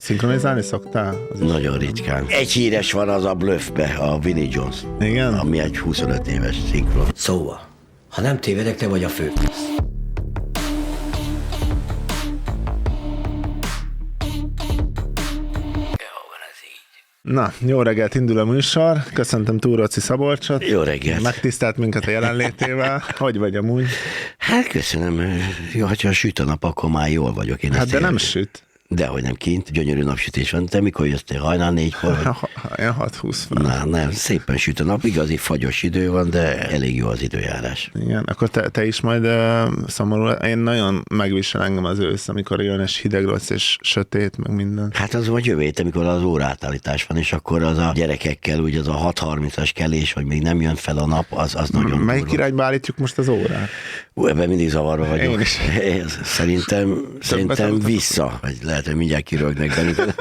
Szinkronizálni szoktál? Nagyon ritkán. Egy híres van az a Bluffbe, a Vinnie Jones. Igen? Ami egy 25 éves szinkron. Szóval, ha nem tévedek, te vagy a fő. Na, jó reggelt, indul a műsor. Köszöntöm Túróci Szabolcsot. Jó reggelt. Megtisztelt minket a jelenlétével. Hogy vagy amúgy? Hát köszönöm. Jó, ha süt a nap, akkor már jól vagyok. Én Hát de nem süt. Dehogy nem kint, gyönyörű napsütés van. Te mikor jöttél? Hajnal 4-kor? Ilyen 6-20 fel. Na, nem, szépen süt a nap, igazi fagyos idő van, de elég jó az időjárás. Igen, akkor te is majd szomorú. Én nagyon megvisel engem az ősz, amikor jön és hideg lesz és sötét, meg minden. Hát az vagy jövő hét, amikor az óraátállítás van, és akkor az a gyerekekkel, úgy az a 6:30-as kelés, hogy még nem jön fel a nap, az nagyon Melyik durva. irányba állítjuk most az órát? Ebben mindig zavarba vagyok. Én is. Szerintem vissza, vagy lehet, hogy mindjárt kirögnek bennünket.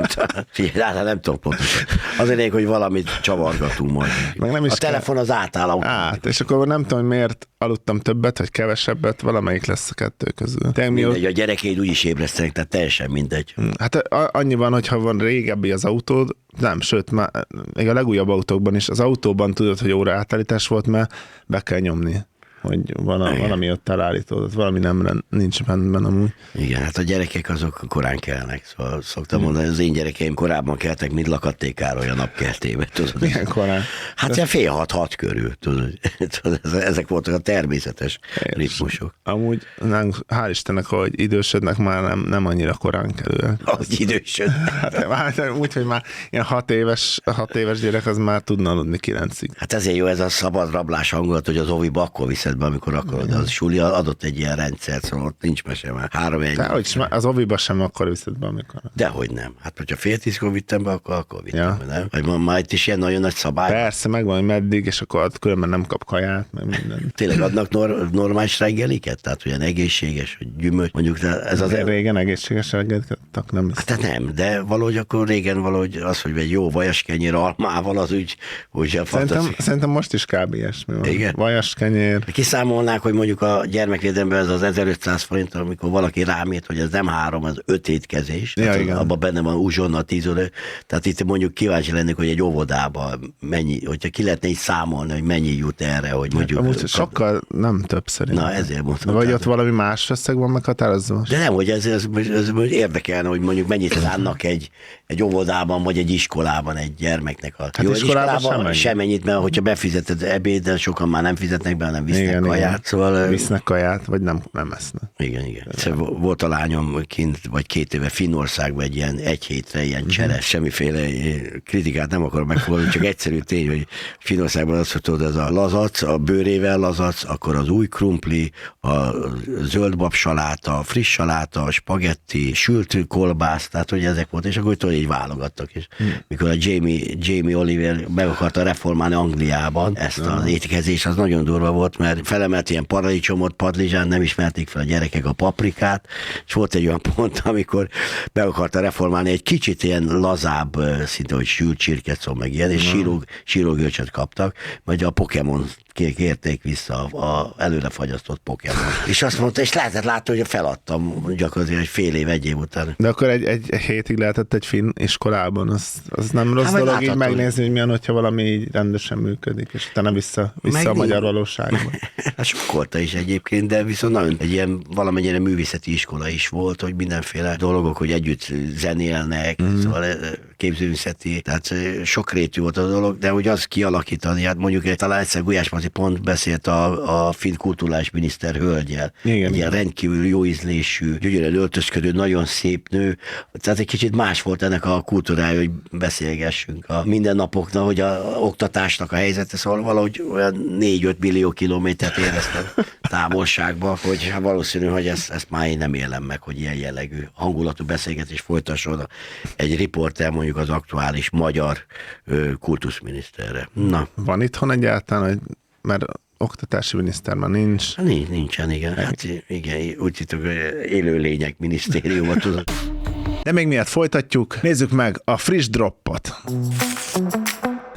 Nem tudom pontosan. Az elég, hogy valamit csavargatunk majd. Meg nem is a telefon az átáll. És akkor nem tudom, hogy miért aludtam többet, vagy kevesebbet, valamelyik lesz a kettő közül. Mindegy, a gyerekeid úgy is ébresztenek, tehát teljesen mindegy. Hát annyi van, hogyha van régebbi az autód, nem, sőt, már még a legújabb autókban is, az autóban tudod, hogy óra átállítás volt, mert be kell nyomni, hogy valami ott elállítódott, valami nincs rendben amúgy. Igen, hát a gyerekek azok korán kelnek, szóval szoktam mondani, az én gyerekeim korábban keltek, mint Lakatté Károly a napkeltébe, tudod. Milyen korán? Hát ilyen 5:30 körül, tudod. Ezek voltak a természetes ritmusok. Amúgy hál' Istennek, hogy idősödnek, már nem annyira korán kelőek. Az idősöd. Hát úgy, hogy már ilyen 6 éves gyerek az már tudna aludni 9-ig. Hát ezért jó ez a szabad rablás hangulat, hogy az oviba akkor viszed be, amikor akarod. De az suli adott egy ilyen rendszert, szóval ott nincs mese már. 3-1. Az oviba sem akkor viszed be, amikor. Dehogy nem. Hát, hogyha 9:30-kor vittem be, akkor vittem Ja. be, nem? Vagy már itt is ilyen nagyon nagy szabály. Persze, megvan, hogy meddig, és akkor különben nem kap kaját, meg minden. Tényleg adnak normális reggeliket? Tehát olyan egészséges, hogy gyümölcs, mondjuk, de ez az... Régen egészséges reggelt adtak, nem hiszem. Hát nem, de valahogy akkor régen valahogy az, hogy egy jó vajaskenyér almával, az úgy sem fantasztikus. Szerintem most is kb. Ilyesmi van. Igen? Vajaskenyér. Kiszámolnák, hogy mondjuk a gyermekvédelemben ez az 1500 forint, amikor valaki rámért, hogy ez nem 3, az 5 étkezés. Ja, tehát igen. abban benne van uzsonna, 10 óra. Tehát itt mondjuk kíváncsi lennék, hogy egy óvodában mennyi, hogyha ki lehetne így számolni, hogy mennyi jut erre, hogy mondjuk... Amúgy sokkal nem több szerintem. Na, ezért mondtam. Vagy ott valami más összeg van meghatározva? De nem, hogy ez érdekelne, hogy mondjuk mennyit szánnak egy óvodában, vagy egy iskolában egy gyermeknek. Hát iskolában semmennyit, mert hogyha befizeted ebéd, sokan már nem fizetnek be, hanem visznek kaját. Szóval, visznek kaját, vagy nem esznek. Igen. Szóval volt a lányom kint, vagy 2 éve Finnországban egy ilyen 1 hétre ilyen cseres, semmiféle kritikát nem akarok megfogadni, csak egyszerű tény, hogy Finnországban azt, hogy tudod, ez a lazac, a bőrével lazac, akkor az új krumpli, a zöldbab saláta, a friss saláta, a spagetti, sült kolbász, tehát hogy ezek volt, és akkor tudod, így válogattak. És mikor a Jamie Oliver meg akarta reformálni Angliában ezt az étkezést, az nagyon durva volt, mert felemelt ilyen paradicsomot, padlizsán, nem ismerték fel a gyerekek a paprikát, és volt egy olyan pont, amikor meg akarta reformálni egy kicsit ilyen lazább, szinte, hogy sült csirkecó, meg ilyen, és sírógörcsöt kaptak, majd a Pokémon kérték vissza a előre fagyasztott Pokémon. És azt mondta, és lehetett látni, hogy feladtam gyakorlatilag egy fél év, 1 év után. De akkor egy hétig lehetett egy finn iskolában, az nem rossz dolog így megnézni, hogy milyen, hogyha valami így rendesen működik, és utána vissza a magyar valóságba. Hát sokkolta is egyébként, de viszont nagyon egy ilyen valamennyire művészeti iskola is volt, hogy mindenféle dolgok, hogy együtt zenélnek, szóval képzőművészeti, tehát sokrétű volt a dolog, de hogy az kialakítani, hát mondjuk talán egyszer Gulyás Marci pont beszélt a finn kulturális miniszter hölgyel. Egy ilyen rendkívül jó ízlésű, gyönyörűen öltözködő, nagyon szép nő. Tehát egy kicsit más volt ennek a kultúrája, hogy beszélgessünk a mindennapoknak, hogy a oktatásnak a helyzete, szóval valahogy olyan 4-5 millió kilométert éreztem távolságba, hogy valószínű, hogy ezt már én nem élem meg, hogy ilyen jellegű hangulatú beszélgetés folytasson egy riporter mondjuk az aktuális magyar kultuszminiszterre. Na. Van itthon egyáltalán, mert oktatási miniszter már nincs. Nincsen, igen. Hát igen, úgy hittük, hogy élőlények minisztériuma, tudod. De még miatt folytatjuk, nézzük meg a friss droppot.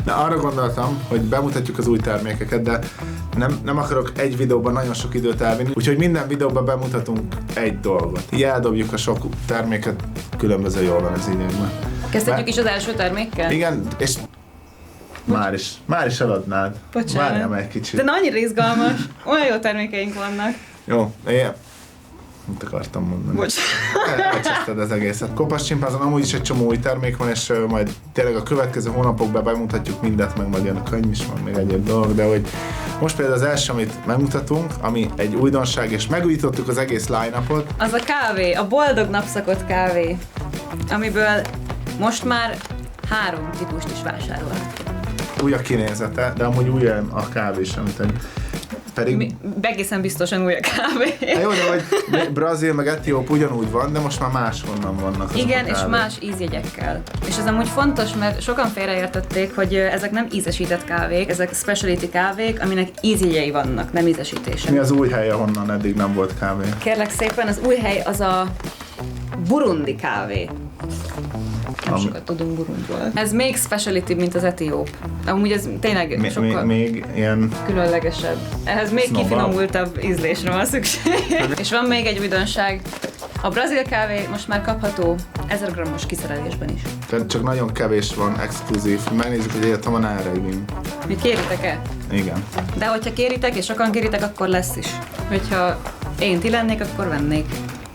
De arra gondoltam, hogy bemutatjuk az új termékeket, de nem akarok egy videóban nagyon sok időt elvinni, úgyhogy minden videóban bemutatunk egy dolgot. Így eldobjuk a sok terméket, különböző jól van ez így. Kezdhetjük is az első termékkel? Igen, és már is eladnád. Bocsánat. Várjál egy kicsit. De annyira izgalmas. Olyan jó termékeink vannak. Jó, mit akartam mondani? Bocsánat. Elcseszted az egészet. Kopasz Csimpánzon amúgy is egy csomó új termék van, és majd tényleg a következő hónapokban bemutatjuk mindet, meg majd jön a könyv is, van még egyéb dolog, de hogy most például az első, amit megmutatunk, ami egy újdonság, és megújítottuk az egész line-upot. Az a kávé, a boldog napszakott kávé, amiből most már 3 típust is vásárolhat. Új a kinézete, de amúgy új a kávé is, amit pedig... Egészen biztosan új a kávé. Jó, de hogy Brazil meg Etióp ugyanúgy van, de most már máshonnan vannak. Igen, és más ízjegyekkel. És ez amúgy fontos, mert sokan félreértették, hogy ezek nem ízesített kávék, ezek specialty kávék, aminek ízjegyei vannak, nem ízesítése. Mi az új hely, ahonnan eddig nem volt kávé? Kérlek szépen, az új hely az a burundi kávé. Nem sokat tudunk Burundiból. Ez még speciality, mint az etióp. Amúgy ez tényleg sokkal még ilyen különlegesebb. Ehhez még Snobabb. kifinomultabb ízlésre van szükség. És van még egy újdonság. A brazil kávé most már kapható 1000 g-os kiszerelésben is. Tehát csak nagyon kevés van, exkluzív. Megnézzük, hogy egyet van erre igény. Mi kéritek-e? Igen. De hogyha kéritek, és sokan kéritek, akkor lesz is. Hogyha én ti lennék, akkor vennék.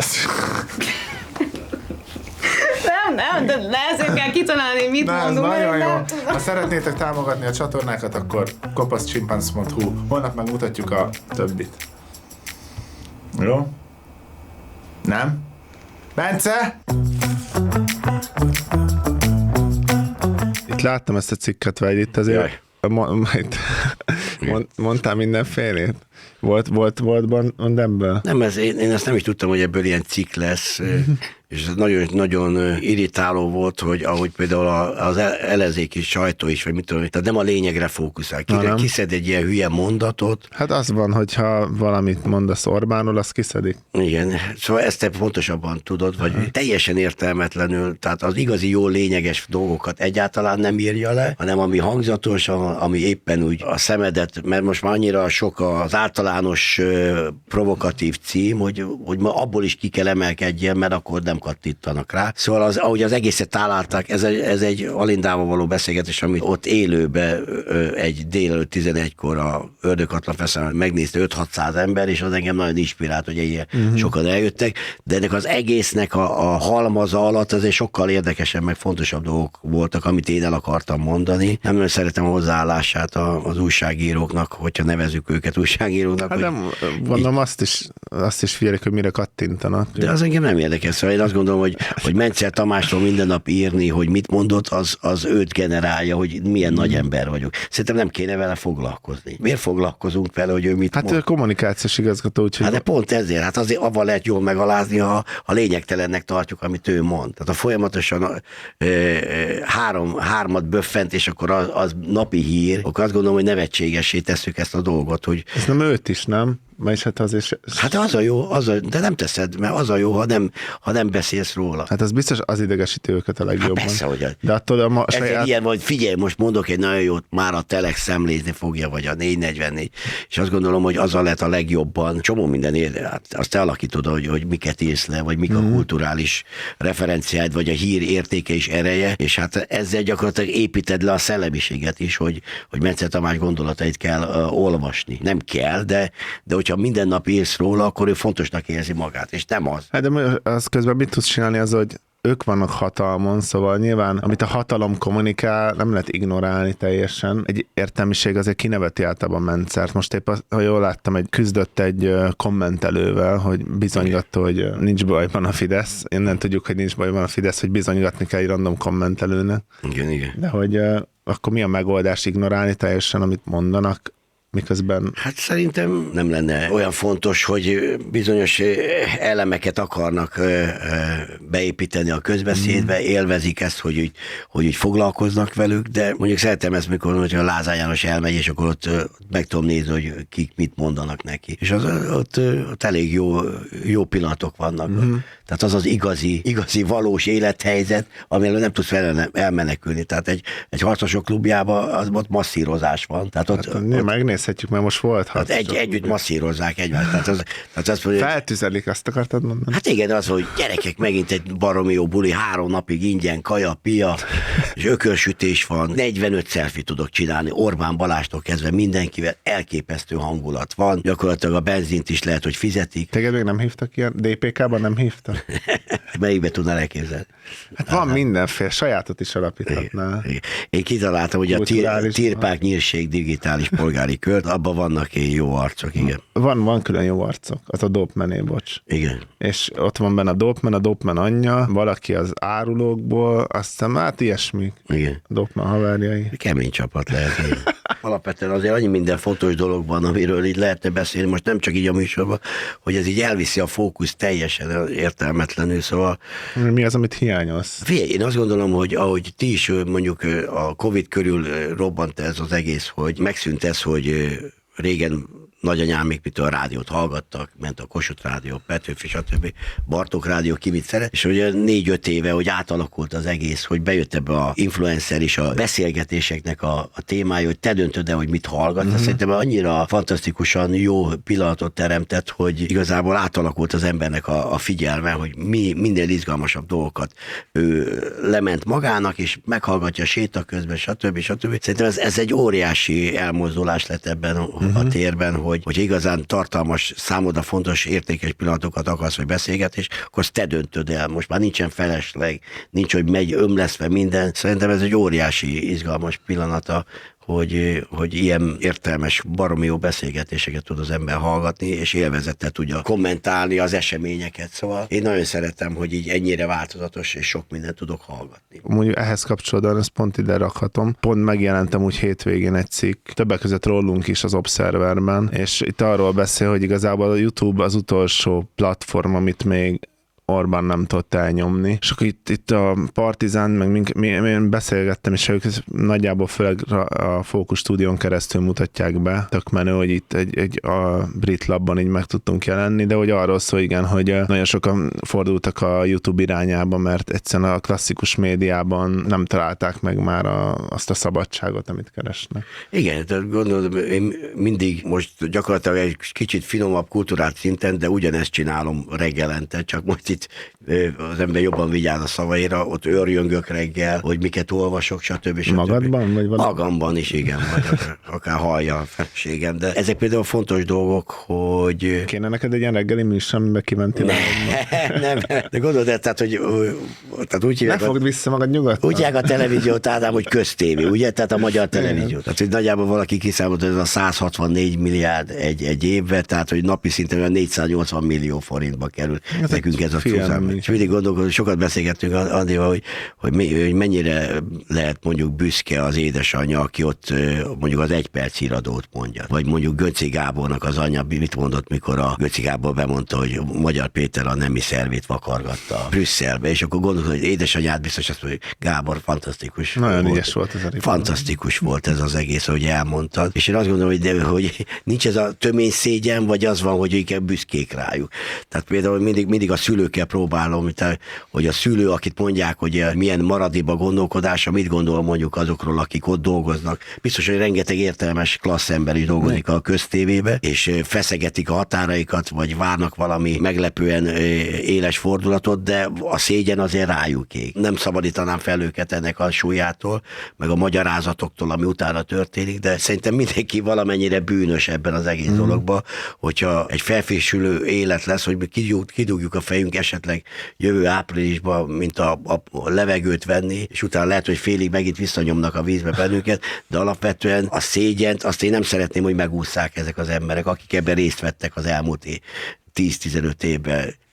Nem, de ezért kell kitalálni, mit Na, ez mondunk. nagyon én jó. nem tudom. Ha szeretnétek támogatni a csatornákat, akkor kopaszchimpanz.hu. Holnap megmutatjuk a többit. Jó? Nem? Bence? Itt láttam ezt a cikket, vagy itt azért mondtál mindenfélét? Volt ebből? Nem, én ezt nem is tudtam, hogy ebből ilyen cikk lesz, és ez nagyon irritáló volt, hogy ahogy például az ellenzéki sajtó is, vagy mit tudom, tehát nem a lényegre fókuszál. Kiszed egy ilyen hülye mondatot. Hát az van, hogyha valamit mondasz Orbánról, azt kiszedik. Igen, szóval ezt te pontosabban tudod, vagy teljesen értelmetlenül, tehát az igazi jó lényeges dolgokat egyáltalán nem írja le, hanem ami hangzatos, ami éppen úgy a szemedet, mert most már annyira sok az általános provokatív cím, hogy ma abból is ki kell emelkedjen, mert akkor nem kattintanak rá. Szóval ahogy az egészet találták, ez egy Alindával való beszélgetés, amit ott élőbe egy délelőtt 11-kor a Ördöghatlan Fesztiválon megnézte 5-600 ember, és az engem nagyon inspirált, hogy ilyen sokan eljöttek, de ennek az egésznek a halmaza alatt azért sokkal érdekesebb, meg fontosabb dolgok voltak, amit én el akartam mondani. Nem nagyon szeretem a hozzáállását az újságíróknak, hogyha nevezzük őket újságíróknak. Hát nem, gondolom azt is figyelik, hogy mire kattintanak. De az engem nem érdekel, szóval én azt gondolom, hogy Mencer Tamástól minden nap írni, hogy mit mondott, az őt generálja, hogy milyen nagy ember vagyok. Szerintem nem kéne vele foglalkozni. Miért foglalkozunk vele, hogy ő mit mond? Hát ő kommunikációs igazgató, úgyhogy... Hát de pont ezért, hát azért avval lehet jól megalázni, ha lényegtelennek tartjuk, amit ő mond. Tehát ha folyamatosan hármat böffent, és akkor az napi hír, akkor azt gondolom, hogy nevetségessé tesszük ezt a dolgot, hogy... Ez nem őt is, nem? És hát az is... Hát az a jó, de nem teszed, mert az a jó, ha nem beszélsz róla. Hát az biztos az idegesíti őket a legjobban. Hát persze, hogy de attól a saját... ilyen, vagy figyelj, most mondok egy nagyon jót, már a Telex szemlézni fogja, vagy a 444, és azt gondolom, hogy azzal lett a legjobban, csomó minden hát azt te alakítod, hogy miket írsz le, vagy mik a kulturális referenciáid, vagy a hír értéke és ereje, és hát ezzel gyakorlatilag építed le a szellemiséget is, hogy Mencer Tamás gondolatait kell olvasni. Nem kell, de hogyha minden nap írsz róla, akkor ő fontosnak érzi magát, és nem az. Hát de az közben mit tudsz csinálni az, hogy ők vannak hatalmon, szóval nyilván, amit a hatalom kommunikál, nem lehet ignorálni teljesen. Egy értelmiség azért kineveti általában Mencert. Most épp, ha jól láttam, küzdött egy kommentelővel, hogy bizonygatta, hogy nincs bajban a Fidesz. Innen tudjuk, hogy nincs bajban a Fidesz, hogy bizonygatni kell egy random kommentelőnek. Igen. De hogy akkor mi a megoldás ignorálni teljesen, amit mondanak? miközben... Hát szerintem nem lenne olyan fontos, hogy bizonyos elemeket akarnak beépíteni a közbeszédbe, élvezik ezt, hogy úgy foglalkoznak velük, de mondjuk szeretem ezt, mikor hogyha Lázár János elmegy, és akkor ott meg tudom nézni, hogy kik mit mondanak neki. És ott elég jó pillanatok vannak. Tehát az igazi valós élethelyzet, amiről nem tudsz elmenekülni. Tehát egy harcosok klubjában az ott masszírozás van. Tehát ott megnézhetjük, mert most volt harcosok. Együtt masszírozzák egymást. Tehát az, feltüzelik, azt akartad mondani? Hát igen, az, hogy gyerekek, megint egy baromi jó buli, 3 napig ingyen, kaja, pia, és ökörsütés van, 45 selfie tudok csinálni, Orbán Balástól kezdve mindenkivel, elképesztő hangulat van, gyakorlatilag a benzint is lehet, hogy fizetik. Téged még nem hívtak ilyen? DPK-ban nem hívtak? Melyikbe tudnál elképzelni? Hát van mindenféle, sajátot is alapíthatnál. Én kitaláltam, hogy a Tirpák Nyírség digitális polgári kört, abban vannak jó arcok, igen. Van külön jó arcok, az a Dopmané, bocs. Igen. És ott van benne a Dopman anyja, valaki az árulókból, aztán hát ilyesmi. Igen. Dopman haverjai. Kemény csapat lehet. Alapvetően azért annyi minden fontos dolog van, amiről így lehetne beszélni, most nem csak így a műsorban, hogy ez így elviszi a fókusz teljesen értelmetlenül, szóval... Mi az, amit hiányolsz? Figyelj, én azt gondolom, hogy ahogy ti is mondjuk a Covid körül robbant ez az egész, hogy megszűnt ez, hogy régen nagyanyámék mitől a rádiót hallgattak, ment a Kossuth Rádió, Petőfi, stb. Bartók Rádió, ki mit szeret, és hogy 4-5 éve, hogy átalakult az egész, hogy bejött ebbe a influencer és a beszélgetéseknek a témája, hogy te döntöd el, hogy mit hallgatsz. Szerintem annyira fantasztikusan jó pillanatot teremtett, hogy igazából átalakult az embernek a figyelme, hogy minél izgalmasabb dolgokat ő lement magának, és meghallgatja séta közben, stb. Szerintem ez egy óriási elmozdulás lett ebben a térben, hogy igazán tartalmas, számodra fontos, értékes pillanatokat akarsz, vagy beszélgetés, akkor azt te döntöd el. Most már nincsen felesleg, nincs, hogy megy ömleszve minden. Szerintem ez egy óriási, izgalmas pillanata, hogy ilyen értelmes, baromi jó beszélgetéseket tud az ember hallgatni, és élvezettel tudja kommentálni az eseményeket. Szóval én nagyon szeretem, hogy így ennyire változatos, és sok mindent tudok hallgatni. Mondjuk ehhez kapcsolódóan ezt pont ide rakhatom. Pont megjelentem úgy hétvégén egy cikk, többek között rólunk is az Observerben, és itt arról beszél, hogy igazából a YouTube az utolsó platform, amit még Orbán nem tudott elnyomni. És akkor itt a Partizán, meg én beszélgettem, és ők nagyjából főleg a Fókusz stúdión keresztül mutatják be. Tök menő, hogy itt a Brit Labban így meg tudtunk jelenni, de hogy arról szól, igen, hogy nagyon sokan fordultak a YouTube irányába, mert egyszerűen a klasszikus médiában nem találták meg már azt a szabadságot, amit keresnek. Igen, tehát gondolom, én mindig most gyakorlatilag egy kicsit finomabb kultúrát szinten, de ugyanezt csinálom reggelente, csak most itt az ember jobban vigyáz a szavaira, ott őrjöngök reggel, hogy miket olvasok, stb. Magadban? Vagy magamban is, igen, vagy akár hallja a feleségem, de ezek például fontos dolgok, hogy... Kéne neked egy ilyen reggeli műsor, amiben kimentél? Nem, de gondolod el, tehát úgy hívják... Ne fogd vissza magad nyugodtan. Úgy hívják a televíziót, Ádám, hogy köztévé, ugye? Tehát a magyar televízió. Tehát, hogy nagyjából valaki kiszámolt, hogy ez a 164 milliárd egy évben, tehát, hogy napi szinten olyan 480 millió forintba kerül nekünk ez a csúszám. És mindig gondolkodom, sokat beszélgettünk Andival, hogy mennyire lehet mondjuk büszke az édesanyja, aki ott mondjuk az 1 perc híradót mondja. Vagy mondjuk Gönczi Gábornak az anyja mit mondott, mikor a Gönczi Gábor bemondta, hogy Magyar Péter a nemi szervét vakargatta Brüsszelbe, és akkor gondolod, hogy édesanyját biztos azt mondja, hogy Gábor, fantasztikus. Nagyon ügyes volt ez a riport. Fantasztikus volt ez az egész, hogy elmondtad. És én azt gondolom, hogy nincs ez a tömény szégyen, vagy az van, hogy inkább büszkék rájuk. Tehát például mindig a szülőkkel próbálom, hogy a szülő, akit mondják, hogy milyen maradiba gondolkodása, mit gondol mondjuk azokról, akik ott dolgoznak. Biztos, hogy rengeteg értelmes klassz ember is dolgozik a köztévébe, és feszegetik a határaikat, vagy várnak valami meglepően éles fordulatot, de a szégyen azért rájuk ég. Nem szabadítanám fel őket ennek a súlyától, meg a magyarázatoktól, ami utána történik, de szerintem mindenki valamennyire bűnös ebben az egész dologban, hogyha egy felfésülő élet lesz, hogy kidugjuk a fejünk esetleg jövő áprilisban, mint a levegőt venni, és utána lehet, hogy félig megint visszanyomnak a vízbe bennünket, de alapvetően a szégyent, azt én nem szeretném, hogy megússzák ezek az emberek, akik ebben részt vettek az elmúlt 10-15 évben.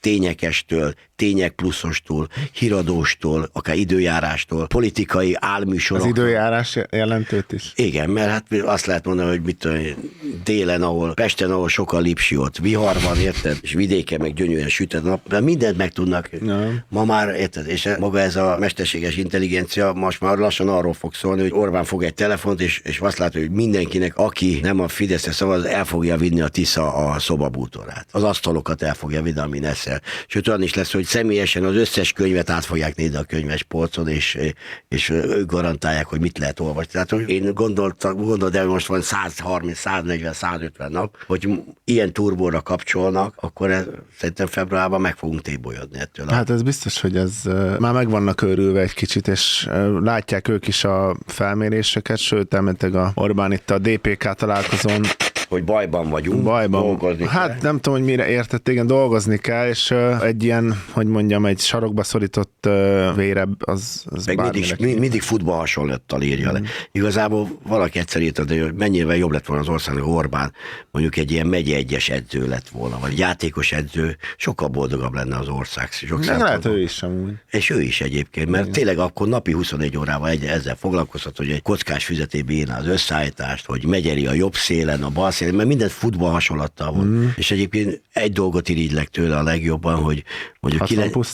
tényekestől, tények pluszostól, híradóstól, akár időjárástól, politikai álműsorok. Az időjárás jelentőt is? Igen, mert hát azt lehet mondani, hogy mit tudom, délen, Pesten, ahol sokkal lipsi, ott vihar van, érted? És vidéken meg gyönyörűen süt a nap, de mindent meg tudnak. Ma már, érted? És maga ez a mesterséges intelligencia most már lassan arról fog szólni, hogy Orbán fog egy telefont, és azt látja, hogy mindenkinek, aki nem a Fideszre szavaz, el fogja vinni a Tisza a szobabútorát. Az asztalokat el fogja vinni, ami neszel. Sőt, olyan is lesz, hogy személyesen az összes könyvet át fogják nézni a könyvespolcon, és ők garantálják, hogy mit lehet olvasni. Tehát, hogy én gondolod, hogy most van 130, 140, 150 nap, hogy ilyen turbóra kapcsolnak, akkor szerintem februárban meg fogunk tébolyodni ettől. Hát ez biztos, hogy ez már meg vannak őrülve egy kicsit, és látják ők is a felméréseket, sőt, elmentek a Orbán itt a DPK találkozón, hogy bajban vagyunk, dolgozni hát kell. Nem tudom, hogy mire értett, igen, dolgozni kell, és egy ilyen, hogy mondjam, egy sarokba szorított vérebb, az meg mindig futball hasonlattal írja le. Igazából valaki egyszer írta, hogy mennyivel jobb lett volna az országnak Orbán, mondjuk egy ilyen megye egyes edző lett volna, vagy játékos edző, sokkal boldogabb lenne az ország. Lehet ő is amúgy. És ő is egyébként, mert tényleg akkor napi 24 órával ezzel foglalkoztat, hogy egy kockás füzetébe írná az összeállítást, hogy megyeri a jobb szélen, a bal szélen, mert mindent futball hasonlattal van. És egyébként egy dolgot irigylek tőle a legjobban, hogy mondjuk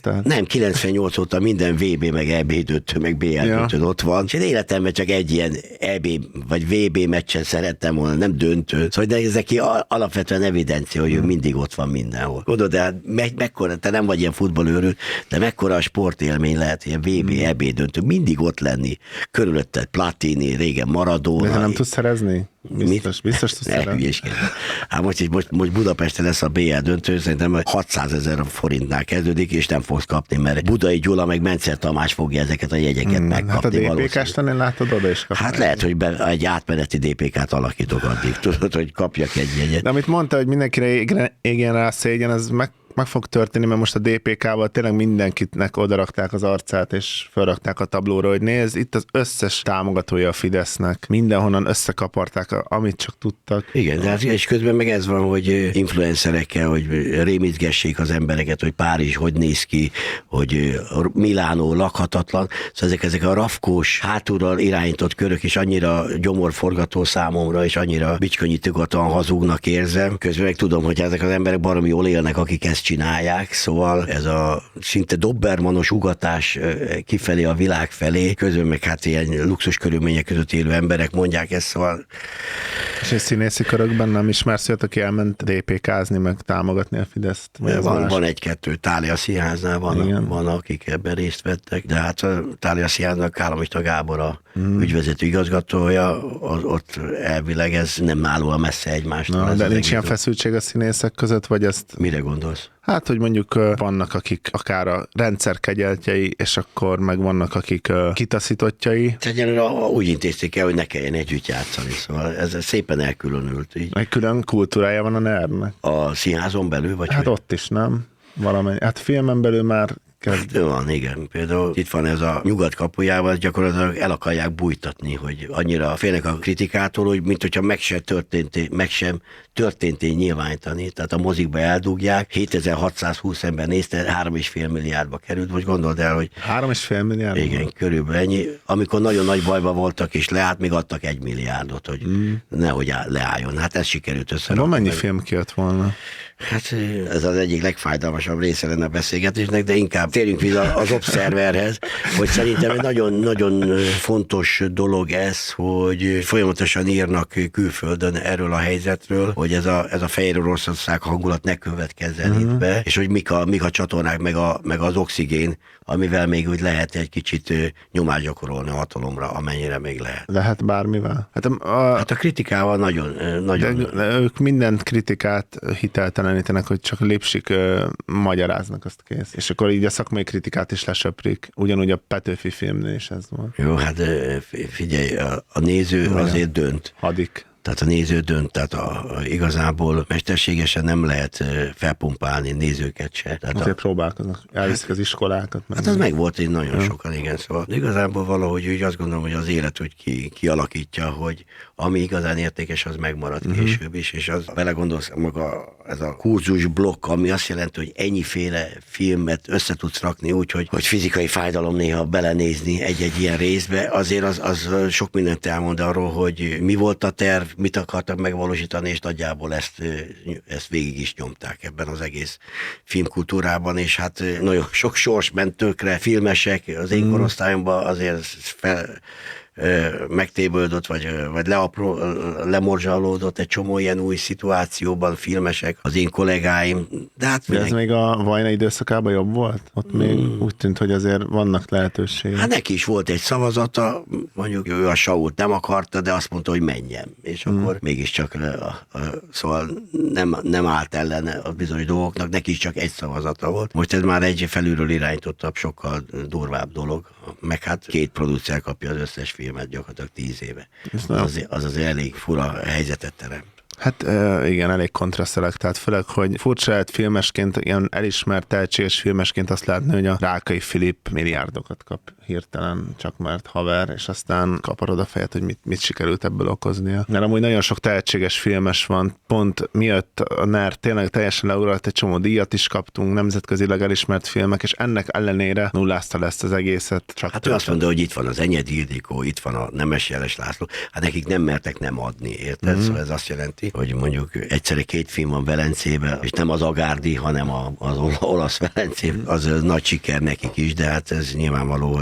98 óta minden VB, meg EB döntő, meg BL döntő ott van, és én életemben csak egy ilyen EB vagy VB meccsen szerettem volna, nem döntő. Szóval de ez neki alapvetően evidencia, hogy ő mindig ott van mindenhol. Gondolod, de mekkora, te nem vagy ilyen futballőrül, de mekkora a sportélmény lehet, ilyen VB, EB döntő, mindig ott lenni. Körülötted Platini, régen Maradona. De nem tudsz szerezni? Biztos tudsz szerezni. Hát most Budapesten lesz a BL döntő, szerintem 600 000 forintnál kezdődik, és nem fogsz kapni, mert Budai Gyula meg Mencer Tamás fogja ezeket a jegyeket megkapni. Hát a DPK-sten látod, oda is kapni. Hát lehet, hogy egy átmeneti DPK-t alakítok addig, tudod, hogy kapjak egy jegyet. De amit mondta, hogy mindenkire égjen rá szégyen, ez meg fog történni, mert most a DPK-val tényleg mindenkinek odarakták az arcát, és felrakták a tablóra, hogy nézd, itt az összes támogatója a Fidesznek. Mindenhonnan összekaparták, amit csak tudtak. Igen, de hát, és közben meg ez van, hogy influencerekkel, hogy rémítgessék az embereket, hogy Párizs hogy néz ki, hogy Milánó lakhatatlan. Szóval ezek a rafkós, hátulról irányított körök is annyira gyomorforgató számomra, és annyira bicskanyitogatóan hazugnak érzem. Közben meg tudom, hogy ezek az emberek baromi jól élnek, akik ezt csinálják, szóval ez a szinte dobbermanos ugatás kifelé a világ felé, közben meg hát ilyen luxus körülmények között élő emberek mondják ezt, szóval... És egy színészi körökben nem ismersz olyat, aki elment DPK-zni, meg támogatni a Fideszt? Van egy-kettő, Thália Színháznál van, akik ebben részt vettek, de hát a Thália Színháznak Kállamista Gábor a ügyvezető igazgatója, ott elvileg ez nem állóan messze egymástól. De nincs ilyen feszültség a színészek között, vagy ezt... Mire gondolsz? Hát, hogy mondjuk vannak, akik akár a rendszer kegyeltjei, és akkor meg vannak, akik kitaszítottjai. Egyelőre úgy intézték el, hogy ne kelljen együtt játszani, szóval ez szépen elkülönült. Így. Egy külön kultúrája van a NER-nek. A színházon belül? Vagy hát hogy? Ott is, nem? Valamennyi. Hát filmen belül már kezd. Van, igen. Például itt van ez a Nyugat kapujával, gyakorlatilag el akarják bújtatni, hogy annyira félnek a kritikától, hogy mint hogyha meg sem történté nyilvánítani. Tehát a mozikba eldugják, 7620 ember nézte, 3,5 milliárdba került. Most gondold el, hogy... 3,5 milliárd? Igen, körülbelül ennyi. Amikor nagyon nagy bajba voltak és leállt, még adtak 1 milliárdot, hogy nehogy leálljon. Hát ez sikerült összerakni. Mennyi film kijött volna? Hát ez az egyik legfájdalmasabb része lenne a beszélgetésnek, de inkább térjünk vissza az Observerhez, hogy szerintem egy nagyon-nagyon fontos dolog ez, hogy folyamatosan írnak külföldön erről a helyzetről, hogy ez a Fehér Oroszország hangulat ne következzen itt be, és hogy mik a csatornák, meg az oxigén, amivel még úgy lehet egy kicsit nyomást gyakorolni a hatalomra, amennyire még lehet. Lehet bármivel? Hát a kritikával nagyon... De ők minden kritikát hiteltelenítenek, hogy csak lépsik magyaráznak, azt kész. És akkor így a szakmai kritikát is lesöprik. Ugyanúgy a Petőfi filmnél is ez van. Jó, hát figyelj, a néző azért dönt. Hadik. Tehát a néző dönt, tehát igazából mesterségesen nem lehet felpumpálni nézőket se. Tehát azért próbálkoznak, elviszik az iskolákat. Hát az meg volt nagyon sokan, igen. Szóval igazából valahogy úgy azt gondolom, hogy az élet úgy kialakítja, hogy ami igazán értékes, az megmarad később is, és az belegondolsz maga ez a kurzus blokk, ami azt jelenti, hogy ennyiféle filmet össze tudsz rakni úgy, hogy fizikai fájdalom néha belenézni egy-egy ilyen részbe, azért az sok mindent elmond arról, hogy mi volt a terv, mit akartak megvalósítani, és nagyjából ezt végig is nyomták ebben az egész filmkultúrában, és hát nagyon sok sors ment tökre, filmesek, az én korosztályomban azért megtéböldött, vagy lemorzsalódott egy csomó ilyen új szituációban filmesek, az én kollégáim. De hát ez még a Vajna időszakában jobb volt? Ott még úgy tűnt, hogy azért vannak lehetőségek. Hát neki is volt egy szavazata, mondjuk ő a Sault nem akarta, de azt mondta, hogy menjen. És akkor mégiscsak szóval nem állt ellen a bizonyos dolgoknak, neki is csak egy szavazata volt. Most ez már egy felülről irányítottabb, sokkal durvább dolog. Meg hát 2 producer kapja az összes filmet gyakorlatilag 10 éve. Az azért elég fura helyzetet teremt. Hát igen, elég kontraszelektált, főleg, hogy furcsa lehet filmesként, ilyen elismert, tehetséges filmesként azt látni, hogy a Rákai Filip milliárdokat kap hirtelen, csak mert haver, és aztán kaparod a fejet, hogy mit sikerült ebből okoznia. Mert amúgy nagyon sok tehetséges filmes van, pont miatt a NER tényleg teljesen leuralt, egy csomó díjat is kaptunk, nemzetközileg elismert filmek, és ennek ellenére nullázta le ezt az egészet. Csak hát ő azt mondta, hogy itt van az Enyedi Ildikó, itt van a Nemes Jeles László, hát nekik nem mertek nem adni, érted? Szóval ez azt jelenti, hogy mondjuk egyszerre 2 film van Velencében, és nem az Agárdi, hanem az olasz Velencében, az nagy siker nekik is, de hát ez nyilvánvaló,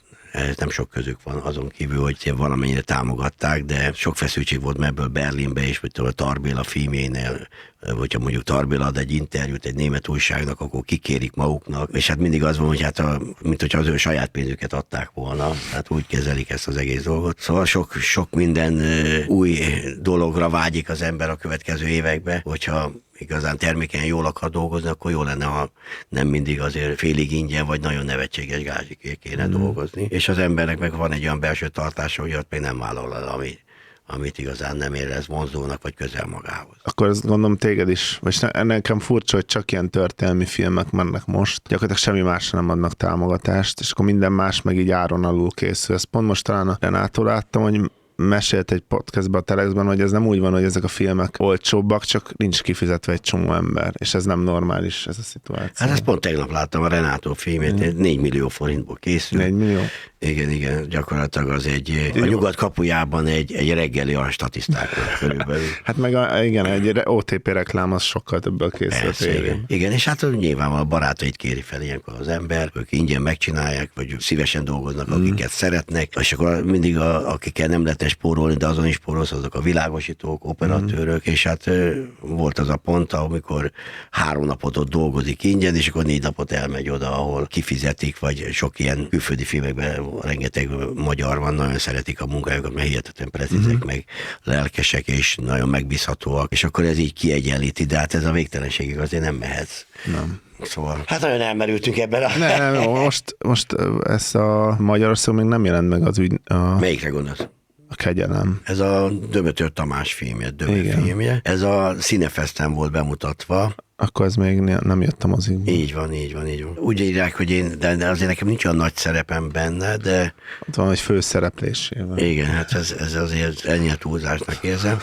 nem sok közük van, azon kívül, hogy valamennyire támogatták, de sok feszültség volt, mert ebből Berlinbe is, vagy a Tarbéla filmjénél, hogyha mondjuk Tarbéla ad egy interjút egy német újságnak, akkor kikérik maguknak, és hát mindig az van, hogy hát mint hogyha az ő saját pénzüket adták volna, hát úgy kezelik ezt az egész dolgot. Szóval sok minden új dologra vágyik az ember a következő évekbe, hogyha igazán termékenyen jól akar dolgozni, akkor jó lenne, ha nem mindig azért félig ingyen, vagy nagyon nevetséges gázsikért kéne dolgozni. És az embernek meg van egy olyan belső tartása, hogy ott még nem vállal el, amit igazán nem érez vonzónak, vagy közel magához. Akkor azt gondolom téged is, vagy nekem furcsa, hogy csak ilyen történelmi filmek mennek most. Gyakorlatilag semmi másra nem adnak támogatást, és akkor minden más meg így áron alul készül. Ezt pont most talán a Renától láttam, hogy mesélt egy podcastban, a Telexben, hogy ez nem úgy van, hogy ezek a filmek olcsóbbak, csak nincs kifizetve egy csomó ember, és ez nem normális, ez a szituáció. Hát ezt pont tegnap láttam a Renátó filmét, 4 millió forintból készül. 4 millió? Igen, gyakorlatilag az a nyugat kapujában egy reggeli a statisztáknak körülbelül. Hát meg egy OTP reklám az sokkal többől készült. Igen, és hát nyilván a barátait kéri fel ilyenkor az ember, ők ingyen megcsinálják, vagy szívesen dolgoznak, akiket szeretnek, és akkor mindig akikkel nem lehet spórolni, de azon is spórolsz, azok a világosítók, operatőrök, és hát volt az a pont, amikor 3 napot ott dolgozik ingyen, és akkor 4 napot elmegy oda, ahol kifizetik, vagy sok ilyen külföldi filmekben rengeteg magyar van, nagyon szeretik a munkájukat, mert hihetetlen precízek, meg lelkesek, és nagyon megbízhatóak, és akkor ez így kiegyenlíti, de hát ez a végtelenségig azért nem mehetsz. Nem. Szóval, hát nagyon elmerültünk ebben. Nem, most ez a Magyarország még nem jelent meg az ügy. Melyikre gondolsz? A Kegyelem. Ez a Dömötör Tamás filmje, filmje. Ez a Cinefesten volt bemutatva. Akkor ez még nem jött a mozikba. Így van. Úgy írják, hogy de azért nekem nincs olyan nagy szerepem benne, de... Ott van, hogy főszereplésével. Igen, hát ez azért ennyi a túlzásnak érzem.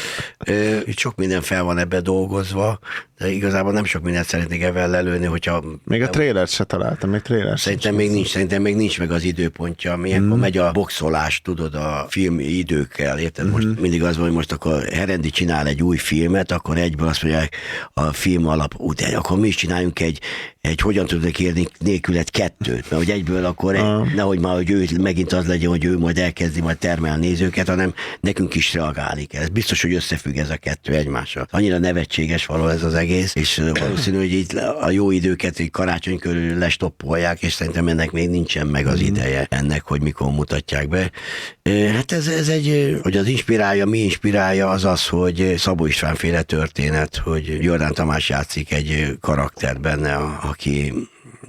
Itt sok minden fel van ebbe dolgozva, de igazából nem sok mindent szeretnék ebben lelőni, hogyha... Még a trélert se találtam, még trélert Szerintem még nincs meg az időpontja, milyenkor megy a boxolás, tudod, a film időkkel, érted? Most mindig az van, hogy most akkor Herendi csinál egy új filmet, akkor egyből azt mondják a film alap, de akkor mi is csináljunk egy hogyan tudok érni nélkül egy 2-t, mert hogy egyből akkor nehogy már, hogy ő megint az legyen, hogy ő majd elkezdi majd termelni nézőket, hanem nekünk is reagálni kell. Ez biztos, hogy összefügg ez a 2 egymással. Annyira nevetséges való ez az egész, és valószínű, hogy itt a jó időket így karácsony körül lestoppolják, és szerintem ennek még nincsen meg az ideje ennek, hogy mikor mutatják be. Hát ez egy, hogy az mi inspirálja az az, hogy Szabó István féle történet, hogy Jordán Tamás játszik egy karakter benne, aki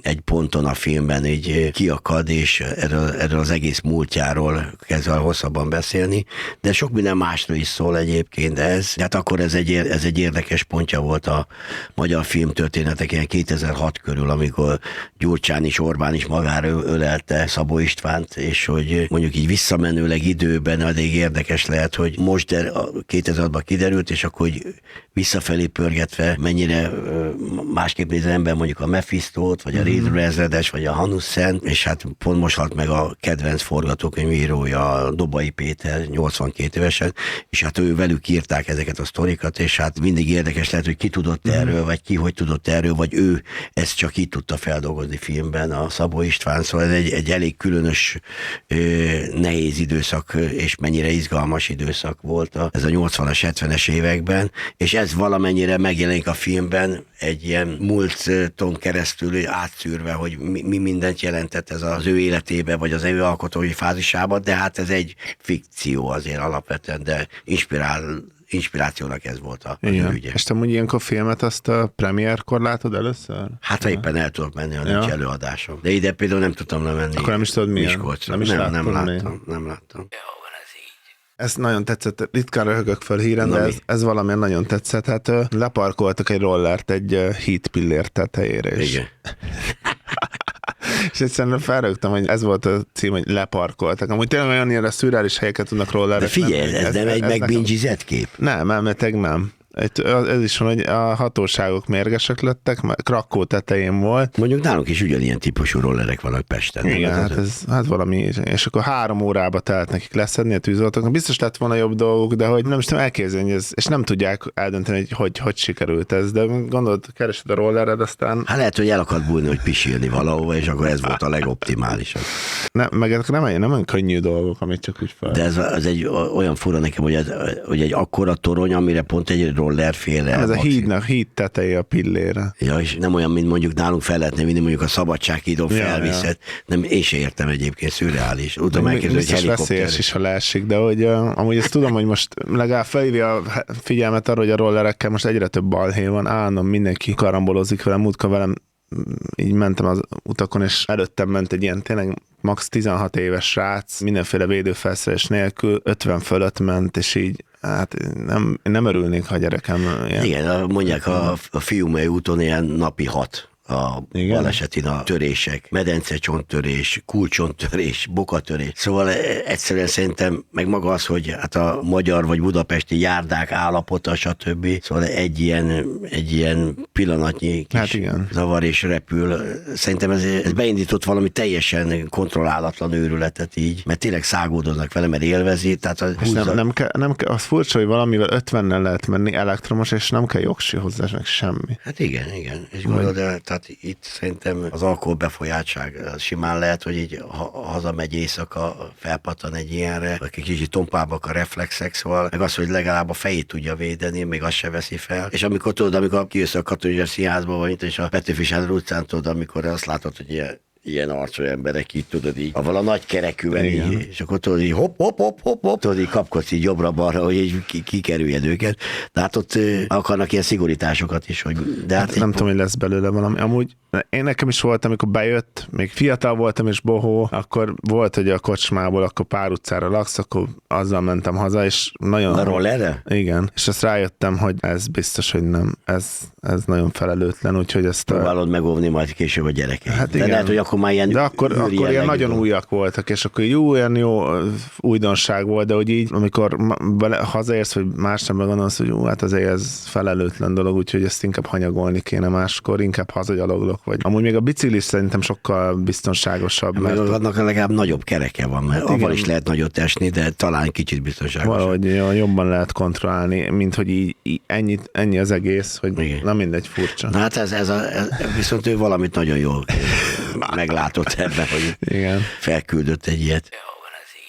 egy ponton a filmben így kiakad, és erről az egész múltjáról kezd el hosszabban beszélni, de sok minden másról is szól egyébként ez. Tehát akkor ez egy érdekes pontja volt a magyar filmtörténetek ilyen 2006 körül, amikor Gyurcsány is, Orbán is magára ölelte Szabó Istvánt, és hogy mondjuk így visszamenőleg időben elég érdekes lehet, hogy most 2006-ban kiderült, és akkor visszafelé pörgetve mennyire másképp néz az ember mondjuk a Mephistót, vagy a Rédről ezredes, vagy a Hanussen, és hát pont most halt meg a kedvenc forgatókönyvírója, Dobai Péter, 82 évesen, és hát ő velük írták ezeket a sztorikat, és hát mindig érdekes lehet, hogy ki tudott erről, vagy ki hogy tudott erről, vagy ő ezt csak így tudta feldolgozni filmben, a Szabó István, szóval ez egy elég különös, nehéz időszak, és mennyire izgalmas időszak volt ez a 80-as, 70-es években, és ez valamennyire megjelenik a filmben, egy ilyen múlton keresztül átszűrve, hogy mi mindent jelentett ez az ő életébe, vagy az ő alkotói fázisában, de hát ez egy fikció azért alapvetően, de inspirációnak ez volt a ügye. És te mondjuk ilyenkor filmet azt a premierkor látod először? Hát ha éppen el tudok menni, ha nincs előadásom. De ide például nem tudtam lemenni. Akkor nem is tudod milyen? Miskolcra. Nem láttam. Ez nagyon tetszett, ritkán röhögök föl híren, de ez valamilyen nagyon tetszett. Hát leparkoltak egy rollert egy Heat pillér tetejére is. Igen. És egyszerűen felrögtem, hogy ez volt a cím, hogy leparkoltak. Amúgy tényleg olyan ilyen szürreális helyeket tudnak rollerek. De figyelj, ez nem egy megbingizett kép? Nem, nem. Ez is van, hogy a hatóságok mérgesek lettek, Krakkó tetején volt. Mondjuk nálunk is ugyanilyen típusú rollerek vannak Pesten. Igen, hát valami, és akkor 3 órába telt nekik leszedni a tűzoltóknak. Biztos lett volna jobb dolguk, de hogy nem is tudom elképzelni, és nem tudják eldönteni, hogy sikerült ez, de gondolod, keresed a rollered, aztán... Hát lehet, hogy el akart bújni, hogy pisilni valahova, és akkor ez volt a legoptimálisabb. Meg nem olyan könnyű dolgok, amit csak úgy fel. De ez egy olyan fura nekem, hogy egy akkora torony, amire pont egy rollerféle. Ez a híd teteje a pillére. Ja, és nem olyan, mint mondjuk nálunk fel lehetne vinni, mondjuk a Szabadsághídon felviszed. Nem, én se értem egyébként, szürreális. Utána megkérdezem, hogy helikopter. Veszélyes is, ha leesik, de hogy amúgy ezt tudom, hogy most legalább felhívja a figyelmet arra, hogy a rollerekkel most egyre több balhé van, állandóan mindenki karambolozik velem, múltkor velem így mentem az utakon, és előttem ment egy ilyen tényleg max 16 éves srác, mindenféle védőfelszerelés nélkül, 50 fölött ment, és így hát nem örülnék, ha a gyerekem ilyen... Igen, mondják a Fiumei úton ilyen napi 6 a balesetin a törések, medencecsontörés, kulcsontörés, bokatörés. Szóval egyszerűen szerintem meg maga az, hogy hát a magyar vagy budapesti járdák állapota, stb. Szóval egy ilyen pillanatnyi kis zavar és repül. Szerintem ez beindított valami teljesen kontrollálatlan őrületet így, mert tényleg szágódoznak vele, mert élvezi. Tehát nem kell, az furcsa, hogy valamivel 50-nel lehet menni elektromos, és nem kell jogsi hozzá, meg semmi. Hát igen. És gondolod, tehát itt szerintem az alkoholbefolyáltság simán lehet, hogy így hazamegy éjszaka, felpattan egy ilyenre, vagy kicsit tompábbak a reflexek, szóval meg az, hogy legalább a fejét tudja védeni, még azt se veszi fel. És amikor kijössz a Katonai Színházba, vagy és a Petőfi Sándor utcán, tudod, amikor azt látod, hogy ilyen arcú emberek így, tudod így, avval a nagy kerekűvel így, és akkor tudod így hopp, tudod így kapkodsz így jobbra-balra, hogy így kikerüljen őket. De hát ott akarnak ilyen szigorításokat is, hogy... De hát nem tudom, hogy lesz belőle valami. Amúgy én nekem is volt, amikor bejött, még fiatal voltam és bohó, akkor volt, hogy a kocsmából akkor pár utcára laksz, akkor azzal mentem haza, és nagyon... A rollerre? Igen, és azt rájöttem, hogy ez biztos, hogy nem. Ez nagyon felelőtlen, úgyhogy ezt... Próbálod megóvni majd később a gyerekek. Hát de lehet, hogy akkor már ilyen... De akkor ilyen nagyon újak voltak, és akkor olyan jó újdonság volt, de hogy így, amikor hazaérsz, hogy másnap gondolsz, hogy hát azért ez felelőtlen dolog, úgyhogy ezt inkább hanyagolni kéne máskor, inkább hazagyaloglok, vagy amúgy még a biciklis szerintem sokkal biztonságosabb. Mert annak legalább nagyobb kereke van, mert avval is lehet nagyot esni, de talán kicsit biztonságosabb. Valahogy jobban lehet kontrollálni, mint hogy így ennyi az egész, hogy na mindegy, furcsa. Na hát ez viszont ő valamit nagyon jól meglátott ebben, hogy felküldött egy ilyet.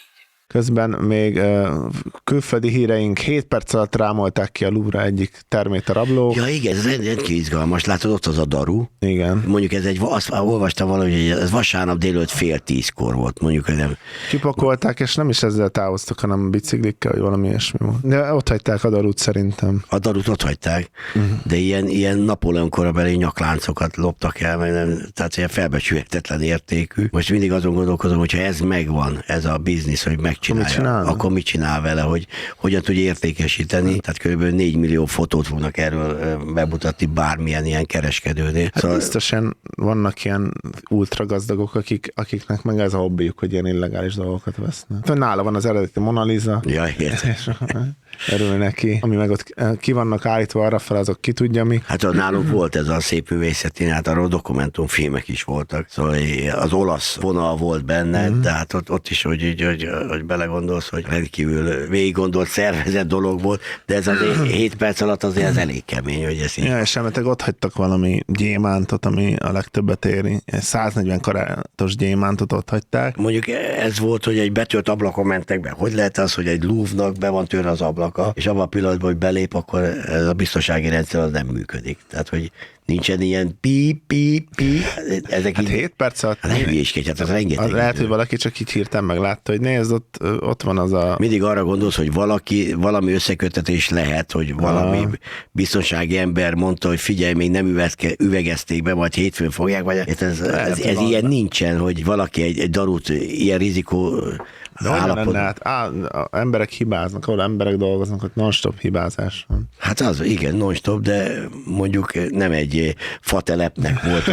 Közben még külföldi híreink 7 perc alatt rámolták ki a Louvre egyik termét a rablók. Ja igen, ez rendkívül izgalmas. Látod, ott az a daru. Igen. Mondjuk azt olvastam valahogy, hogy ez vasárnap délelőtt 9:30 volt. Mondjuk, hogy nem. Kipakolták, és nem is ezzel távoztak, hanem biciklikkel, vagy valami ilyesmi volt. De ott hagyták a darut szerintem. A darut ott hagyták, de ilyen Napóleon korabeli nyakláncokat loptak el, meg nem, tehát ilyen felbecsülhetetlen értékű. Most mindig azon gondolkozom, hogyha ez megvan, ez a biznisz, hogy megcsinálja, akkor mit csinál vele, hogy hogyan tudja értékesíteni. Tehát kb. 4 millió fotót fognak erről bemutatni bármilyen ilyen kereskedőnél. Hát biztosan vannak ilyen ultragazdagok, akiknek meg ez a hobbijuk, hogy ilyen illegális dolgokat vesznek. Nála van az eredeti Mona Lisa. Ja, és örül neki. Ami meg ott ki vannak állítva arra fel, azok ki tudja mi. Hát nálunk volt ez a szép művészeti, hát arról dokumentumfilmek is voltak. Szóval az olasz vonal volt benne, tehát ott is, hogy belegondolsz, hogy rendkívül végig gondolt szervezett dolog volt, de ez azért 7 perc alatt azért ez elég kemény, hogy ez így. Ja, és emetleg ott hagytak valami gyémántot, ami a legtöbbet éri. 140 karátos gyémántot ott hagyták. Mondjuk ez volt, hogy egy betört ablakon mentek be. Hogy lehet az, hogy egy Louvre-nak be van törve az ablaka, és abban a pillanatban, hogy belép, akkor ez a biztonsági rendszer az nem működik. Tehát, hogy nincsen ilyen pi. Ezek hát így... 7 perc alatt. Hát nem hülyéskedj, hát az rengeteg. Lehet, hogy valaki csak így hirtelen meglátta, hogy nézd, ott van az a... Mindig arra gondolsz, hogy valami összeköttetés lehet, hogy valami biztonsági ember mondta, hogy figyelj, még nem üvegezték be, majd hétfőn fogják, vagy ez ilyen nincsen, hogy valaki egy darut ilyen rizikó állapot. Hát emberek hibáznak, ahol emberek dolgoznak, ott non-stop hibázás van. Hát az, igen, non-stop, de mondjuk nem egy fatelepnek volt,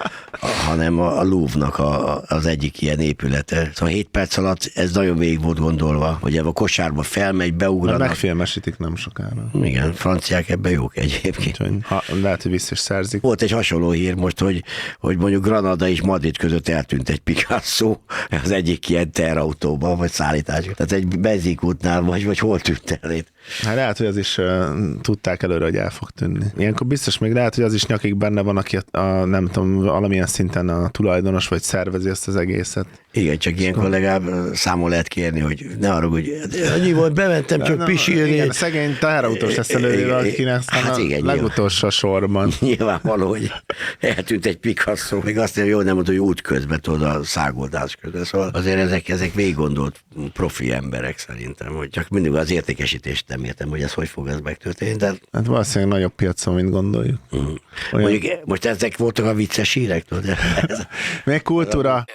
hanem a Louvre-nak az egyik ilyen épülete. Szóval 7 perc alatt ez nagyon végig volt gondolva, hogy ebben a kosárba felmegy, beugranak. Megfilmesítik nem sokára. Igen, franciák ebben jók egyébként. Lehet, hogy vissza is szerzik. Volt egy hasonló hír most, hogy mondjuk Granada és Madrid között eltűnt egy Picasso az egyik ilyen terautóban, vagy szállítás. Tehát egy benzinkútnál, vagy hol tűnt el itt. Hát lehet, hogy az is tudták előre, hogy el fog tűnni. Ilyenkor biztos még lehet, hogy az is nyakig benne van, aki nem tudom, valamilyen szinten a tulajdonos, vagy szervezi ezt az egészet. Igen, csak ilyenkor legalább számon lehet kérni, hogy ne haragudj, annyi volt, bementem csak pisilni. Igen, a szegény teherautós lesz előre, akinek aztán hát igen, legutolsó sorban. Nyilvánvaló, hogy eltűnt egy Picasso, még azt mondja, jól nem mondta, hogy útközben tudod a szágoldás közben. Szóval azért ezek végig gondolt profi emberek szerintem, hogy csak mindig az értékesítést nem értem, hogy ez hogy fog ez megtörténni. De... Hát valószínűleg nagyobb piacon, mint gondoljuk. Mondjuk, most ezek voltak a vicces hírek, tudod? Még kultúra.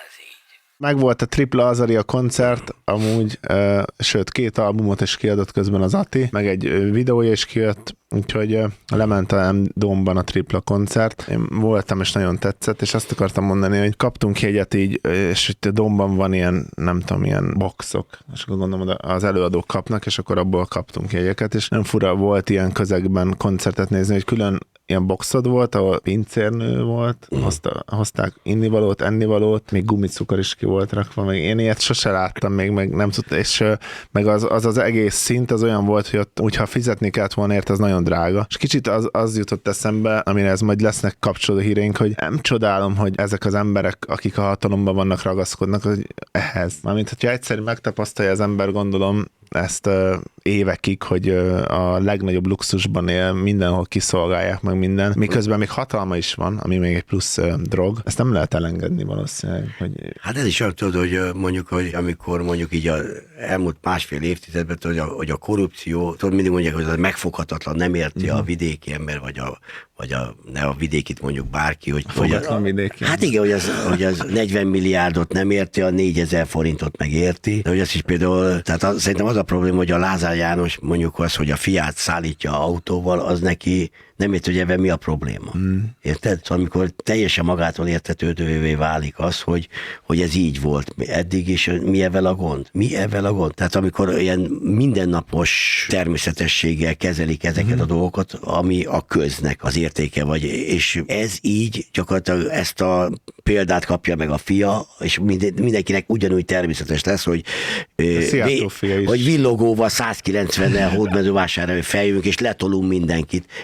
Meg volt a Tripla Azaria koncert, amúgy, sőt 2 albumot is kiadott közben az Ati, meg egy videója is kijött, úgyhogy lement a M-Dome-ban a Tripla koncert. Én voltam, és nagyon tetszett, és azt akartam mondani, hogy kaptunk jegyet így, és itt a Dome-ban van ilyen, nem tudom, ilyen boxok, és akkor gondolom, az előadók kapnak, és akkor abból kaptunk jegyeket, és nem fura volt ilyen közegben koncertet nézni, hogy külön ilyen boxod volt, ahol pincérnő volt, hozták innivalót, ennivalót, még gumicukor is ki volt rakva, meg én ilyet sose láttam még, meg nem tudtam, és meg az egész szint az olyan volt, hogy ott úgyha fizetni kellett volna érte, az nagyon drága. És kicsit az jutott eszembe, amire ez majd lesznek kapcsolódó híreink, hogy nem csodálom, hogy ezek az emberek, akik a hatalomban vannak, ragaszkodnak hogy ehhez. Mármint, hogyha egyszerűen megtapasztalja az ember, gondolom, ezt évekig, hogy a legnagyobb luxusban él, mindenhol kiszolgálják meg minden, miközben még hatalma is van, ami még egy plusz drog. Ezt nem lehet elengedni valószínűleg. Hogy... Hát ez is olyan, tudod, hogy amikor mondjuk így elmúlt 1,5 évtizedben, hogy a korrupció, tudod, mindig mondják, hogy az megfoghatatlan, nem érti a vidéki ember, ne a vidékit mondjuk bárki, hogy vidéki. Hát igen, hogy az 40 milliárdot nem érti, a 4000 forintot megérti, de hogy az is például, tehát szerintem az a probléma, hogy a Lázár János mondjuk az, hogy a fiát szállítja autóval, az neki nem érti, hogy ebben mi a probléma. Érted? Szóval amikor teljesen magától értetődővé válik az, hogy ez így volt eddig, és mi ebben a gond? Mi ebben a gond? Tehát amikor ilyen mindennapos természetességgel kezelik ezeket a dolgokat, ami a köznek az értéke vagy, és ez így gyakorlatilag ezt a példát kapja meg a fia, és mindenkinek ugyanúgy természetes lesz, hogy villogóval 190-nel Hódmezővásárhelyen feljövünk, és letolunk mindenkit 1 óra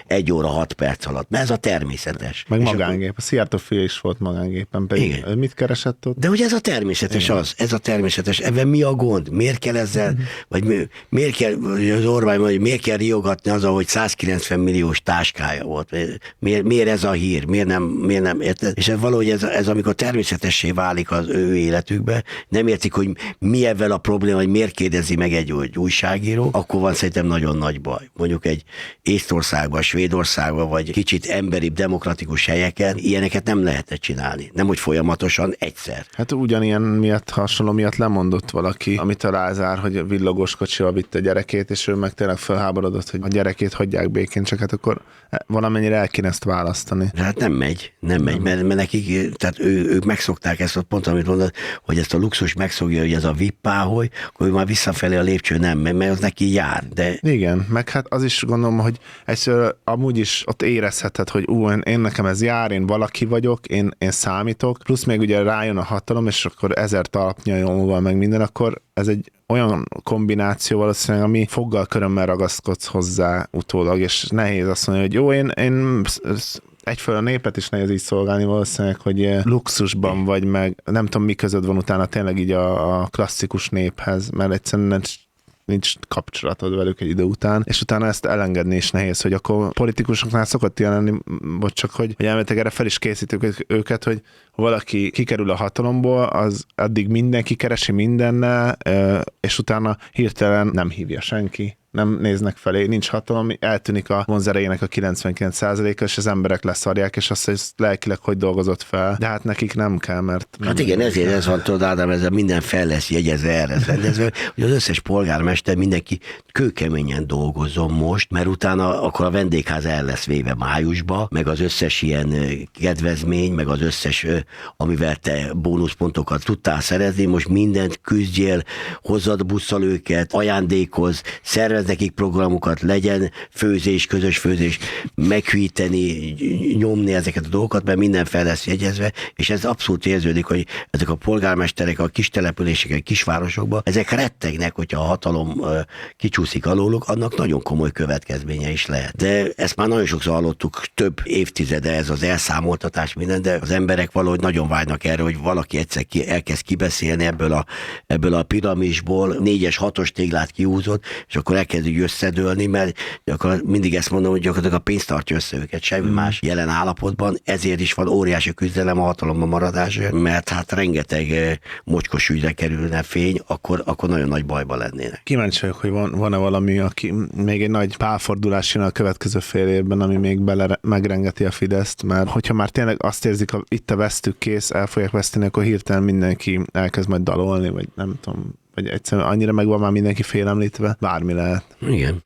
a 6 perc alatt, mert ez a természetes. Meg és magángép. A Szijjártó fia is volt magángépen. Pedig mit keresett ott? De ugye ez a természetes ez a természetes. Ebben mi a gond? Miért kell ezzel, vagy miért kell, az Orbán, vagy miért kell riogatni azzal, hogy 190 milliós táskája volt? Miért ez a hír? Miért nem érted? És ez valahogy ez amikor természetessé válik az ő életükbe, nem értik, hogy mi ebben a probléma, hogy miért kérdezi meg egy újságíró, akkor van szerintem nagyon nagy baj. Mondjuk egy Észtországban, Svédországban, vagy kicsit emberibb, demokratikus helyeken ilyeneket nem lehetett csinálni. Nem, hogy folyamatosan, egyszer. Hát ugyanilyen miatt, hasonló miatt lemondott valaki, amit a Lázár, hogy villogós kocsival vitte a gyerekét, és ő meg tényleg felháborodott, hogy a gyerekét hagyják békén, csak hát akkor valamennyire el kéne ezt választani. Hát nem megy, mert nekik, tehát ők megszokták ezt, pont amit mondod, hogy ezt a luxus megszokja, hogy ez a vippáholy, akkor ő már visszafelé a lépcső nem, mert az neki jár. De... Igen, meg hát az is gondolom, hogy egyszer amúgy is ott érezheted, hogy én nekem ez jár, én valaki vagyok, én számítok, plusz még ugye rájön a hatalom, és akkor 1000 talpnyomóval meg minden, akkor ez egy olyan kombináció valószínűleg, ami foggal körömmel ragaszkodsz hozzá utólag, és nehéz azt mondani, hogy jó, én egyfelől a népet is nehéz így szolgálni valószínűleg, hogy luxusban vagy, meg nem tudom, mi között van utána tényleg így a klasszikus néphez, mert egyszerűen nincs kapcsolatod velük egy idő után, és utána ezt elengedni is nehéz, hogy akkor politikusoknál szokott jelenni, vagy csak hogy elméletileg erre fel is készítjük őket, hogy ha valaki kikerül a hatalomból, az addig mindenki keresi mindennel, és utána hirtelen nem hívja senki. Nem néznek felé, nincs hatalom, eltűnik a vonzerejének a 99%-a, és az emberek leszarják, és azt, hogy lelkileg hogy dolgozott fel. De hát nekik nem kell, mert... Hát igen, ezért ez van, tudod, Ádám, ez minden fel lesz jegyezve erre rendezve, hogy az összes polgármester, mindenki kőkeményen dolgozzon most, mert utána akkor a vendégház el lesz véve májusba, meg az összes ilyen kedvezmény, meg az összes, amivel te bónuszpontokat tudtál szerezni, most mindent küzdjél, hozzad busszal őket, ajándékoz, szervez nekik programokat, legyen főzés, közös főzés, meghűíteni, nyomni ezeket a dolgokat, mert minden fel lesz jegyezve, és ez abszolút érződik, hogy ezek a polgármesterek a kis településeken, kisvárosokban, ezek rettegnek, hogyha a hatalom kicsúszik alóluk, annak nagyon komoly következménye is lehet. De ezt már nagyon sokszor hallottuk, több évtizede ez az elszámoltatás minden, de az emberek valahogy nagyon vágynak erre, hogy valaki egyszer elkezd kibeszélni ebből a piramisból, 4-es, 6-os téglát kiúzott, és akkor elkezdik összedőlni, mert akkor mindig ezt mondom, hogy gyakorlatilag a pénz tartja össze őket, semmi más jelen állapotban, ezért is van óriási küzdelem a hatalomban maradásért, mert hát rengeteg mocskos ügyre kerülne fény, akkor nagyon nagy bajba lennének. Kíváncsi vagyok, hogy van-e valami, aki még egy nagy pálfordulás jön a következő fél évben, ami még megrengeti a Fideszt, mert hogyha már tényleg azt érzik, itt a vesztük kész, el fogják veszteni, akkor hirtelen mindenki elkezd majd dalolni, vagy nem tudom, vagy egyszerűen annyira megvan már mindenki félemlítve, bármi lehet. Igen.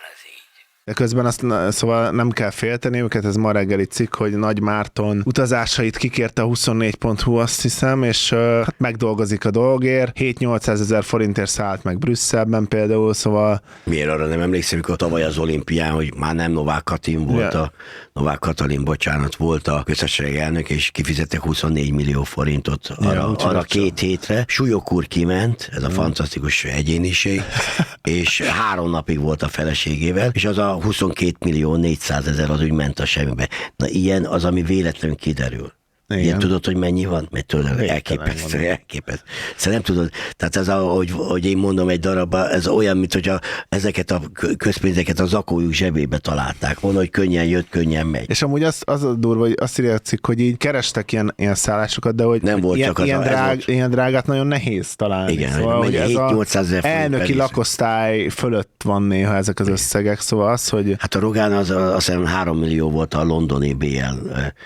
De közben szóval nem kell félteni őket, ez ma reggeli cikk, hogy Nagy Márton utazásait kikérte a 24.hu, azt hiszem, és hát megdolgozik a dolgért. 7-800 ezer forintért szállt meg Brüsszelben például, szóval... Miért arra nem emlékszem, amikor tavaly az olimpián, hogy már nem Novák Katalin volt, Novák Katalin, bocsánat, volt a köztársasági elnök, és kifizettek 24 millió forintot arra 2 hétre. Súlyog úr kiment, ez a fantasztikus egyéniség, és 3 napig volt a feleségével, és az a 22 millió 400 ezer az úgy ment a semmibe. Na ilyen az, ami véletlenül kiderül. Igen. Ilyen tudod, hogy mennyi van? Mert tudod, elképesztő. Szóval nem tudod, tehát ez, ahogy én mondom egy darabban, ez olyan, mint hogyha ezeket a közpénzeket a zakójuk zsebébe találták volna, hogy könnyen jött, könnyen megy. És amúgy az a durva, hogy azt írja a cikk, hogy így kerestek ilyen szállásokat, de hogy nem volt csak ilyen drágát nagyon nehéz találni. Igen, szóval, hogy ez 7-800 ezer elnöki lakosztály fölött van néha ezek az összegek, szóval az, hogy... Hát a Rogán azt hiszem 3 millió volt a londoni BL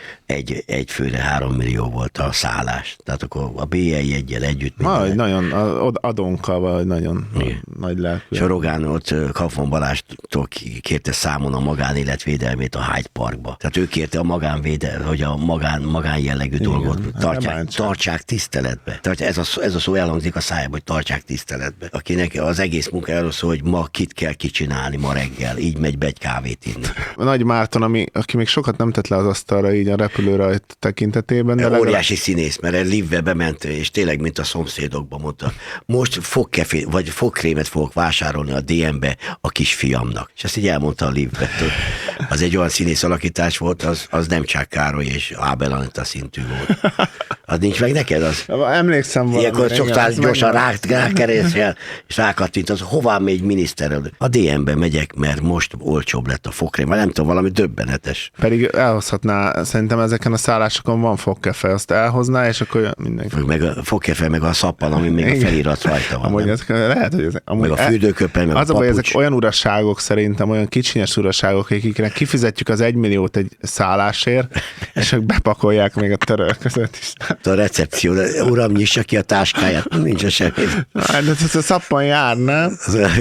egy főre 3 millió volt a szállás. Tehát akkor a BL jeggyel együtt. Nagyon adónkkal vagy nagyon nagy lelkű. És a Rogán ott Kaufmann Balástól kérte számon a magánéletvédelmét a Hyde Parkba. Tehát ő kérte hogy a magán jellegű dolgot tartsák tiszteletbe. Tehát ez a szó elhangzik a szájába, hogy tartsák tiszteletbe. Akinek az egész munka arról szól, hogy ma kit kell kicsinálni ma reggel, így megy be egy kávét inni. Nagy Márton, aki még sokat nem tett le az asztalra így a repülőrajt tekintetében, tekintetében. De óriási színész, mert live-be bement, és tényleg, mint a szomszédokban mondta, most fogkefé, vagy fogkrémet fogok vásárolni a DM-be a kisfiamnak. És ezt így elmondta a live-be. Az egy olyan színész alakítás volt, az nem Csák Károly és Ábel Anita szintű volt. Az nincs meg neked? Emlékszem valami. Ilyenkor szoktál gyorsan rákeresel, és rákattint, az hová megy miniszter? A DM-be megyek, mert most olcsóbb lett a fogkrém, vagy nem tudom, valami döbbenetes. Pedig elhozhatná, szerintem ezeken a szállásokon van fogkefe, azt elhozná, és akkor mindenki. Meg a fogkefe, meg a szappan, ami még a felirat rajta van. Amúgy lehet, hogy meg a fürdőköpen, meg az a baj, papucs. ezek olyan uraságok szerintem, olyan kicsinyes uraságok, akiknek kifizetjük az 1 milliót egy szállásért, és ők bepakolják még a török között is. A recepció, de uram, nyissa ki a táskáját, nincs a semmi. De ez a szappan jár, nem?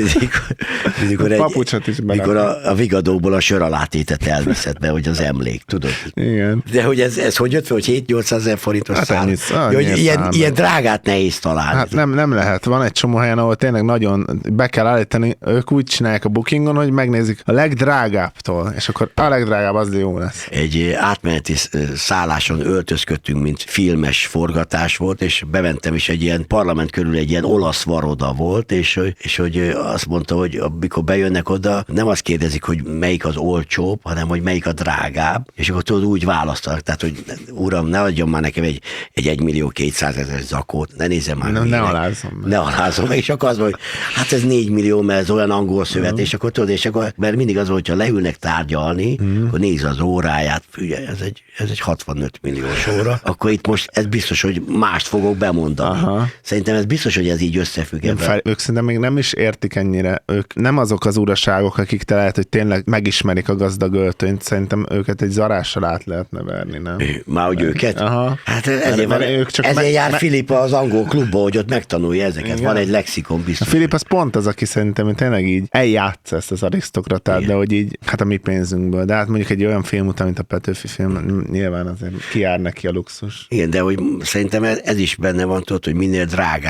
Mikor a vigadóból a sör alátétet elviszed be, hogy az emlék, tudod? Igen. De hogy ez hogy jött fel, hogy 7-800 ezer forintos Hát szám? hogy ilyen drágát nehéz találni. Hát nem lehet. Van egy csomó helyen, ahol tényleg nagyon be kell állítani, ők úgy csinálják a bookingon, hogy megnézik a legdrágábbtól, és akkor a legdrágább az jó lesz. Egy átmeneti szálláson öltözködtünk, mint filmes forgatás volt, és bementem is egy ilyen parlament körül egy ilyen olasz varoda volt, és hogy azt mondta, hogy amikor bejönnek oda, nem azt kérdezik, hogy melyik az olcsóbb, hanem hogy melyik a drágább, és akkor tudod úgy választanak, tehát hogy uram, ne adjon már nekem egy 1 millió 200 000 zakót, ne nézzem már. Ne alázom. Ne alázom meg, és akkor az volt, hogy hát ez 4 millió, mert ez olyan angol szövet, és akkor tudod, és akkor, mert mindig az volt, hogyha leülnek tárgyalni, akkor néz az óráját, figyelj, ez egy 65 milliós óra, akkor itt most ez biztos, hogy mást fogok bemondani. Aha. Szerintem ez biztos, hogy ez így összefügg. Ők szerintem még nem is értik ennyire. Ők nem azok az uraságok, akik te lehet, hogy tényleg megismerik a gazdag öltönyt. Szerintem őket egy zarással át lehetne verni, nem? Már hogy őket? Aha. Hát ezért jár Filip az angol klubba, hogy ott megtanulja ezeket. Igen. Van egy lexikon biztos. A Filip az pont az, aki szerintem tényleg így eljátsza ezt az arisztokratát, de hogy így, hát a mi pénzünkből. De hát mondjuk egy olyan film után, mint a Petőfi film, nyilván azért kijár neki a luxus. Igen, de hogy szerintem ez is benne van, tudod, hogy minél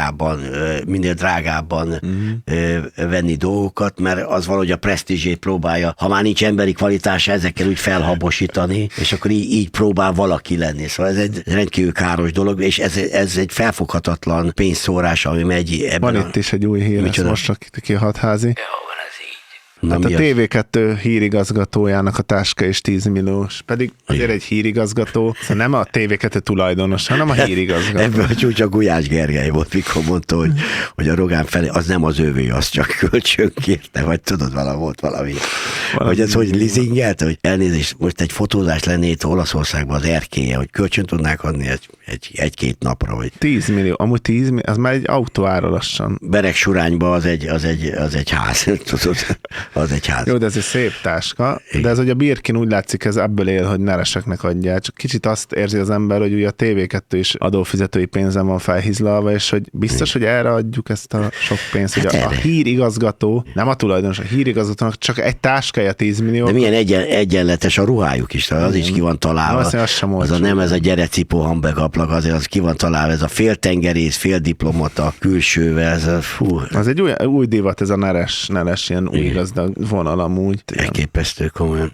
drágábban venni dolgokat, mert az valahogy a presztízsét próbálja, ha már nincs emberi kvalitása, ezekkel úgy felhabosítani, és akkor így próbál valaki lenni. Szóval ez egy rendkívül káros dolog, és ez egy felfoghatatlan pénzszórás, ami megy ebben. Van itt is egy új hír, ezt most ki a hatházi. Hát a a TV2 hírigazgatójának a táska is 10 milliós. Pedig azért egy hírigazgató, szóval nem a TV2 tulajdonos, hanem a hírigazgató. Ebből a csúcs a Gulyás Gergely volt, mikor mondta, hogy a Rogán felé, az nem az övé, az csak kölcsön kérte, vagy tudod, volt valami. Hogy ez hogy leasingelte, hogy elnézést, most egy fotózás lenné itt Olaszországban az erkélye, hogy kölcsön tudnák adni egy-két napra. Vagy. 10 millió, amúgy 10 millió, az már egy autó ára lassan. Beregsurányban az egy ház, tudod. Az egy ház. Jó, de ez egy szép táska, de ez, hogy a Birkin úgy látszik, ez ebből él, hogy nereseknek adják. Csak kicsit azt érzi az ember, hogy ugye a TV2 is adófizetői pénzen van felhizlalva, és hogy biztos, hogy erre adjuk ezt a sok pénzt, hogy a hírigazgató, nem a tulajdonos, a hírigazgatónak csak egy táskája 10 millió. De milyen egyenletes a ruhájuk is, az is ki van találva. Az nem ez a gyerecipó hambekaplag, azért az ki van találva, ez a féltengerész, féldiplomata külsővel, ez a fú. Az egy új divat, ez a neres ilyen új gazdag vonal amúgy. Elképesztő komolyan.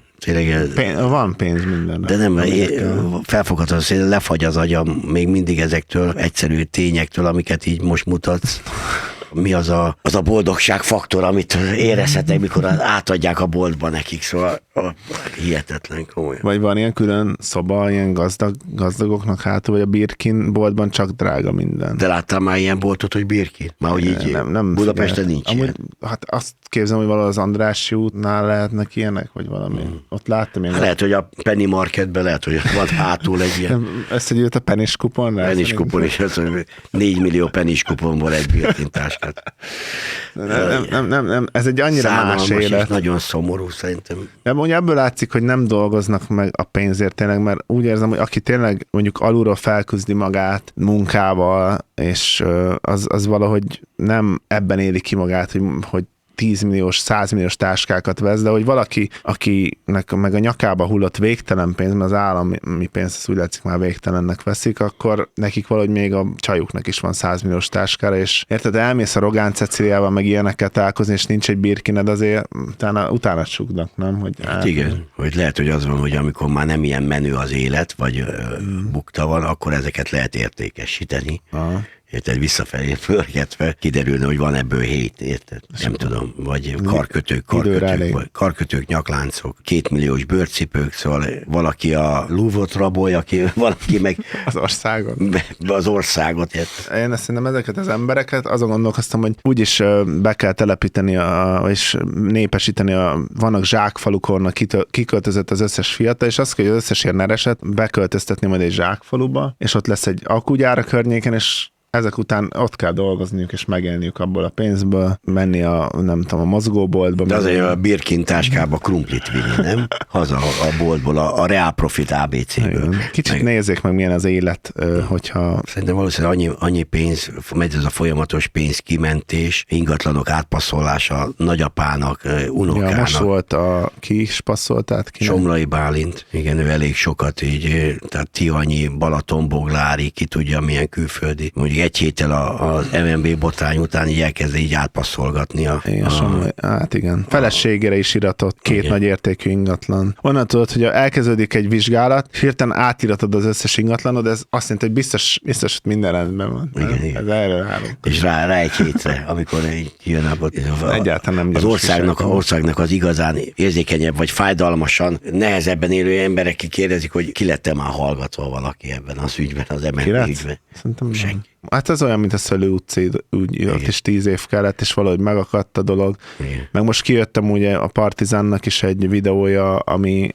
Van pénz mindenre. De nem, felfoghatatlan, hogy lefagy az agyam még mindig ezektől egyszerű tényektől, amiket így most mutatsz. Mi az a boldogság faktor, amit érezhetek, mikor átadják a boltba nekik, szóval hihetetlen komolyan. Vagy van ilyen külön szoba, ilyen gazdagoknak hátul, vagy a Birkin boltban csak drága minden. De láttál már ilyen boltot, hogy Birkin? Már hogy így nem Budapesten nincs amúgy, ilyen. Hát azt képzelem, hogy valahol az Andrássy útnál lehetnek ilyenek, vagy valami. Ott láttam én. Lehet, hogy a Penny Marketben lehet, hogy van hátul egy ilyen. Összegyűjt a pennis kupon? Pennis kupon is, 4 millió pennis kuponból egy Birkin táskát. Nem, ez egy annyira más élet. Nagyon szomorú szerintem. De mondjuk ebből látszik, hogy nem dolgoznak meg a pénzért tényleg, mert úgy érzem, hogy aki tényleg mondjuk alulról felküzdi magát munkával, és az valahogy nem ebben éli ki magát, hogy 10 milliós, 100 milliós táskákat vesz, de hogy valaki, akinek meg a nyakába hullott végtelen pénz, mert az állami pénz, az úgy látszik már végtelennek veszik, akkor nekik valahogy még a csajuknak is van 100 milliós táskára, és érted, elmész a Rogán Ceciliával, meg ilyenekkel találkozni, és nincs egy birkined, azért utána csuknak, nem? Hogy igen, hogy lehet, hogy az van, hogy amikor már nem ilyen menő az élet, vagy bukta van, akkor ezeket lehet értékesíteni. Aha. Érted, visszafelé fölgetve kiderülne, hogy van ebből 7, érted? Nem tudom, vagy karkötők, nyakláncok, 2 milliós bőrcipők, szóval valaki a Louvre-ot rabolja, valaki meg az országot. Érted? Én szerintem ezeket az embereket, azon gondolkoztam, hogy úgyis be kell telepíteni, és népesíteni, vannak zsákfalukon, kiköltözött az összes fiatal, és azt kell, hogy az összes ilyen nereset beköltöztetni majd egy zsákfaluba, és ott lesz egy akkugyár a környéken, és ezek után ott kell dolgozniuk, és megélniük abból a pénzből, menni a mozgóboltba. De azért a Birkin táskába krumplit vinni, nem? Haza a boltból, a Real Profit ABC-ből. Kicsit nézzék meg, milyen az élet, hogyha... Szerintem valószínűleg annyi pénz, megy ez a folyamatos pénzkimentés, ingatlanok átpasszolása nagyapának, unokának. Ja, most volt ki is passzolt át? Somlai Bálint, igen, ő elég sokat így, tehát Tihanyi, Balatonboglári, ki tudja milyen külföldi. Mondjuk egy héttel az MNB botrány után így elkezdte így átpasszolgatni hát igen. Feleségére is iratott 2 nagy értékű ingatlan. Onnan tudod, hogy elkezdődik egy vizsgálat, és hirtelen átiratod az összes ingatlanod, ez azt jelenti, hogy biztos hogy minden rendben van. Igen. Ez erről állunk. És rá egy hétre, amikor jön egyáltalán nem az országnak az igazán érzékenyebb, vagy fájdalmasan, nehezebben élő emberek kérdezik, hogy ki lett már hallgatva valaki ebben az ügyben, az MNB ügyben. Szerintem senki. Hát ez olyan, mint a Szőlő utcai, úgy ott is 10 év kellett, és valahogy megakadt a dolog. Igen. Meg most kijöttem ugye a Partizánnak is egy videója, ami...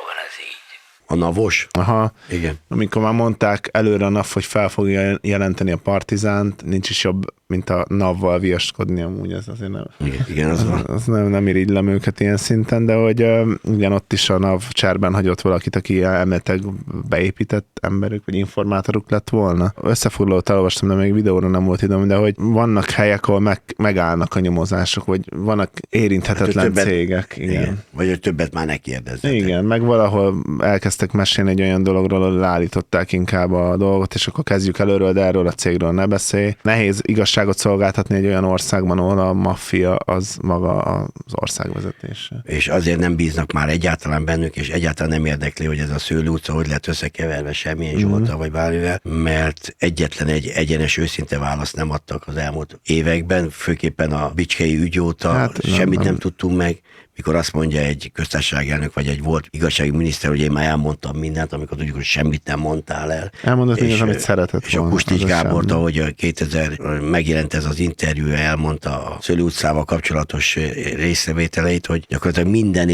A NAV-os? Aha. Igen. Amikor már mondták előre a NAV, hogy fel fogja jelenteni a Partizánt, nincs is jobb, mint a NAV-val viaskodni amúgy, ez azért nem. Igen, az nem irigylem őket ilyen szinten, de hogy igen, ott is a NAV cserben hagyott valakit, aki elméletileg beépített emberük, vagy informátoruk lett volna. Összefoglalót elolvastam, de még videóra nem volt időm, de hogy vannak helyek, ahol megállnak a nyomozások, vagy vannak érinthetetlen cégek. Igen. Vagy hogy többet már ne kérdezzetek. Igen, meg valahol elkezdtek mesélni egy olyan dologról, hogy leállították inkább a dolgot, és akkor kezdjük előről, de erről a cégről ne beszélj. Nehéz igazságot szolgáltatni egy olyan országban, ahol a maffia az maga az országvezetése. És azért nem bíznak már egyáltalán bennük, és egyáltalán nem érdekli, hogy ez a Szőlő utca hogy lett összekeverve semmilyen Zsolta vagy bármivel, mert egyetlen egy egyenes őszinte választ nem adtak az elmúlt években, főképpen a Bicskei ügy óta, semmit nem tudtunk meg. Mikor azt mondja egy köztársasági elnök, vagy egy volt igazsági miniszter, hogy én már elmondtam mindent, amikor tudjuk, hogy semmit nem mondtál el. Elmondott mindent, amit szeretett és volna. És a Kustics Gábort, ahogy 2000 megjelent ez az interjú, elmondta a Szőlő utcával kapcsolatos részrevételeit, hogy gyakorlatilag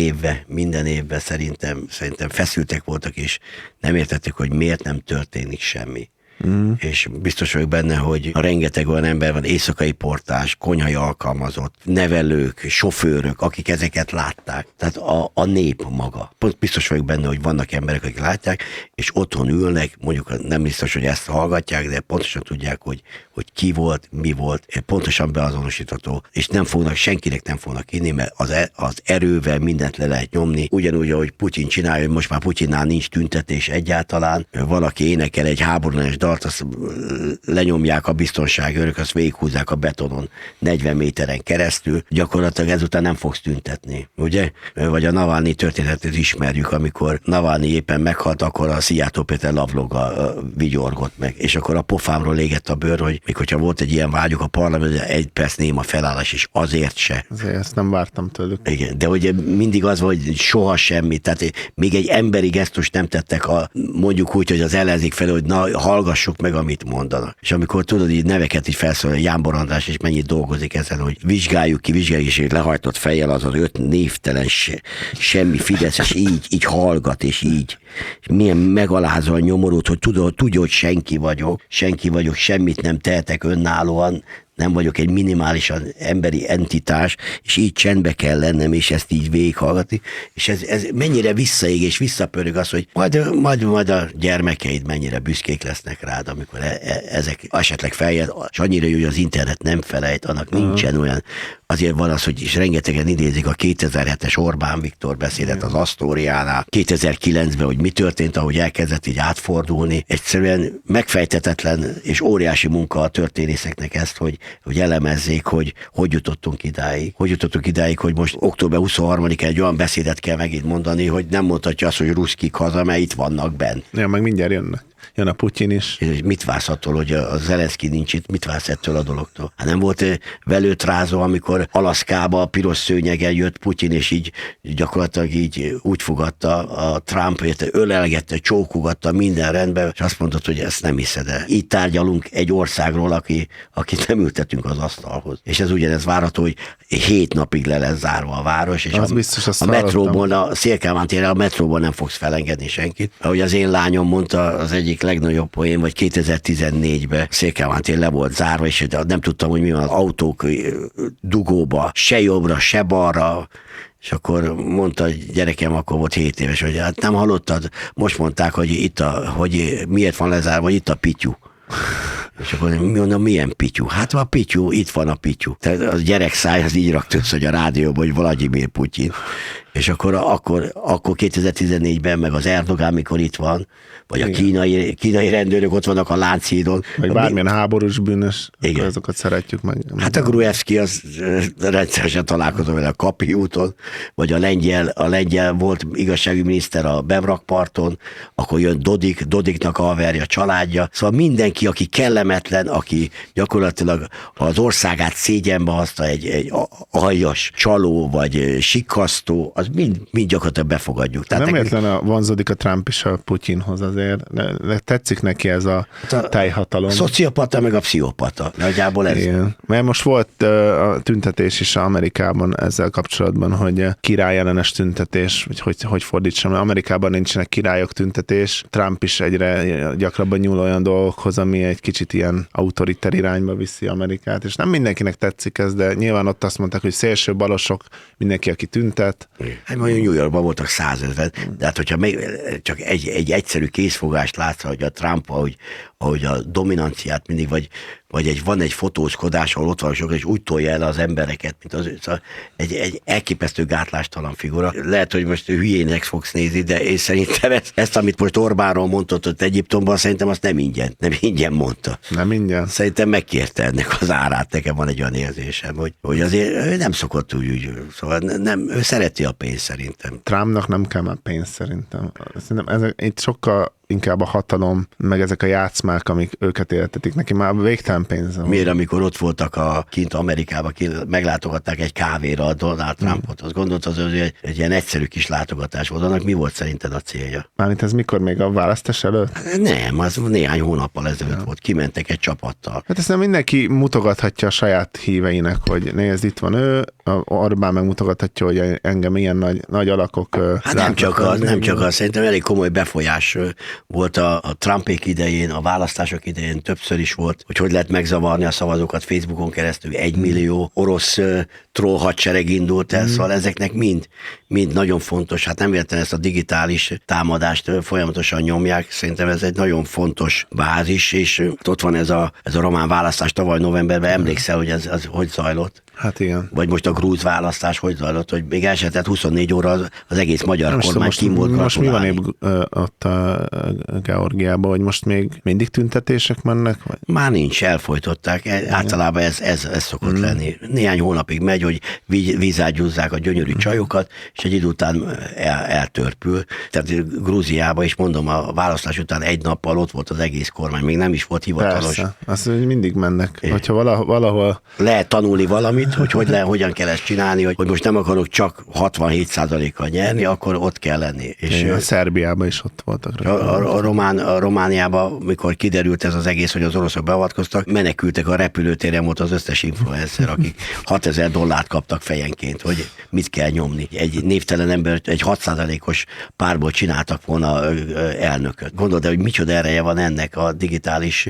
minden évben szerintem feszültek voltak, és nem értették, hogy miért nem történik semmi. És biztos vagyok benne, hogy rengeteg olyan ember van, éjszakai portás, konyhai alkalmazott, nevelők, sofőrök, akik ezeket látták. Tehát a nép maga. Biztos vagyok benne, hogy vannak emberek, akik látják, és otthon ülnek, mondjuk nem biztos, hogy ezt hallgatják, de pontosan tudják, hogy ki volt, mi volt, pontosan beazonosítható, és senkinek nem fognak inni, mert az erővel mindent le lehet nyomni. Ugyanúgy, ahogy Putyin csinálja, hogy most már Putyinnál nincs tüntetés egyáltalán, valaki énekel egy háborús dalt, azt lenyomják a biztonságőrök, azt végighúzzák a betonon 40 méteren keresztül, gyakorlatilag ezután nem fogsz tüntetni, ugye? Vagy a Navalnyi történetét ismerjük, amikor Navalnyi éppen meghalt, akkor a Szijjártó Péter lavloga vigyorgott meg, és akkor a pofámról légett a bőr, hogy még hogyha volt egy ilyen vágyuk a parlamentben, egy perc néma felállás is, azért se. Azért ezt nem vártam tőlük. Igen, de hogy mindig az, hogy soha semmi, tehát még egy emberi gesztust nem tettek, mondjuk úgy, hogy az ellenzék felé, hogy na, hallgassuk meg, amit mondanak. És amikor tudod, így neveket így felszólal, Jámbor András, és mennyit dolgozik ezen, hogy vizsgáljuk ki, és lehajtott fejjel az 5 névtelen semmi fideszes, így hallgat, és így. És milyen megalázóan nyomorult, hogy tudja, hogy senki vagyok, semmit nem tehetek önállóan, nem vagyok egy minimálisan emberi entitás, és így csendbe kell lennem, és ezt így végighallgatni, és ez mennyire visszaég és visszapörög az, hogy majd a gyermekeid mennyire büszkék lesznek rád, amikor ezek esetleg feljed, és annyira jó, hogy az internet nem felejt, annak nincsen olyan, azért van az, hogy is rengetegen idézik a 2007-es Orbán Viktor beszédet az Asztóriánál, 2009-ben, hogy mi történt, ahogy elkezdett így átfordulni. Egyszerűen megfejtetetlen és óriási munka a történészeknek ezt, hogy elemezzék, hogy jutottunk idáig. Hogy jutottunk idáig, hogy most október 23-án egy olyan beszédet kell megint mondani, hogy nem mondhatja azt, hogy ruszkik haza, mert itt vannak bent. Ja, meg mindjárt jönnek. Jön a Putyin is. És mit vársz attól, hogy a Zelenszky nincs itt, mit vársz ettől a dologtól? Hát nem volt velőtrázó, amikor Alaszkába a piros szőnyegen jött Putyin, és így gyakorlatilag így úgy fogadta a Trumpot, ölelgette, csókogatta, minden rendben, és azt mondott, hogy ezt nem hiszed el. Így tárgyalunk egy országról, akit nem ültetünk az asztalhoz. És ez ugyanez várható, hogy 7 napig le lesz zárva a város, és az biztos, a metróból, a Szél-Kálmán téren a metróból nem fogsz felengedni senkit. Ahogy az én lányom mondta, az egyik legnagyobb poén, vagy 2014-ben Szél-Kálmán tér le volt zárva, és nem tudtam, hogy mi van az autók dugóba, se jobbra, se balra, és akkor mondta, gyerekem, akkor volt 7 éves, hogy hát nem hallottad, most mondták, hogy hogy miért van lezárva, hogy itt a Pityu. És akkor mondom, milyen Pityu? Hát a Pityu, itt van a Pityu. Tehát a gyerek száj az így rakt össze, hogy a rádióban, hogy Vladimir Putyin. És akkor 2014-ben meg az Erdogán, mikor itt van, vagy a kínai rendőrök ott vannak a Lánchídon. Vagy bármilyen háborús bűnös, azokat szeretjük meg. Hát a Gruevski az rendszeresen találkozom vele a Kapi úton, vagy a lengyel volt igazságügyminiszter a Bevrakparton, akkor jön Dodiknak a haverja, családja. Szóval mindenki, aki kellemetlen, aki gyakorlatilag az országát szégyenbe hozta, egy aljas csaló, vagy sikkasztó, az mind gyakorlatilag befogadjuk. Tehát nem értelen vonzódik a Trump is a Putyinhoz azért. Tetszik neki ez a teljhatalom. Szociopata meg a pszichopata. Nagyjából ez. Igen. Mert most volt a tüntetés is Amerikában ezzel kapcsolatban, hogy királyellenes tüntetés, hogy fordítsam. Amerikában nincsenek királyok tüntetés. Trump is egyre gyakrabban nyúl olyan dolgokhoz, ami egy kicsit ilyen autoriter irányba viszi Amerikát, és nem mindenkinek tetszik ez, de nyilván ott azt mondták, hogy szélső balosok, mindenki, aki tüntet. Hát mondjuk New Yorkban voltak 150, de hát hogyha csak egy egyszerű készfogást látsz, hogy a Trump, ahogy a dominanciát mindig, vagy van egy fotózkodás, ahol ott van sok, és úgy tolja el az embereket, mint az szóval egy elképesztő gátlástalan figura. Lehet, hogy most hülyének fogsz nézni, de én szerintem ezt, amit most Orbánról mondott ott Egyiptomban, szerintem azt nem ingyen mondta. Nem ingyen? Szerintem megkérte ennek az árát, nekem van egy olyan érzésem, hogy azért ő nem szokott úgy, szóval nem, ő szereti a pénzt szerintem. Trumpnak nem kell már pénz szerintem. Szerintem itt sokkal inkább a hatalom, meg ezek a játszmák, amik őket éltetik. Neki már végtelen pénze. Miért, amikor ott voltak kint Amerikában, meglátogatták egy kávéra a Donald Trumpot, azt gondoltad, hogy egy ilyen egyszerű kis látogatás volt. Annak mi volt szerinted a célja? Mármint ez mikor, még a választás előtt? Nem, az néhány hónappal ezelőtt volt. Kimentek egy csapattal. Hát ezt nem mindenki mutogathatja a saját híveinek, hogy nézd, itt van ő, Orbán megmutogathatja, hogy engem ilyen nagy alakok. Hát nem csak az, szerintem elég komoly befolyás volt a Trumpék idején, a választások idején többször is volt, hogy lehet megzavarni a szavazókat Facebookon keresztül. 1 millió orosz troll hadsereg indult el, szóval ezeknek mind nagyon fontos. Hát nem értem, ezt a digitális támadást folyamatosan nyomják, szerintem ez egy nagyon fontos bázis, és ott van ez a román választás tavaly novemberben, emlékszel, hogy ez hogy zajlott? Hát igen. Vagy most a grúz választás hogy zajlott, hogy még esetett 24 óra az egész magyar kormány kim volt. Most mi van épp ott a Georgiában, hogy most még mindig tüntetések mennek? Vagy? Már nincs, elfojtották. Általában ez szokott lenni. Néhány hónapig megy, hogy vízágyúzzák a gyönyörű csajokat, és egy idő után eltörpül. Tehát Grúziában is mondom, a választás után egy nappal ott volt az egész kormány, még nem is volt hivatalos. Persze, azt mindig mennek. Hogyha valahol... Lehet tanulni valamit, hogyan kell ezt csinálni, hogy most nem akarok csak 67%-kal nyerni, akkor ott kell lenni. És a Szerbiában is ott voltak. A Romániában, mikor kiderült ez az egész, hogy az oroszok beavatkoztak, menekültek a repülőtéren, volt az összes influencer, akik $6000 kaptak fejenként, hogy mit kell nyomni. Egy névtelen ember, egy 6%-os párból csináltak volna elnököt. Gondolod, hogy micsoda ereje van ennek a digitális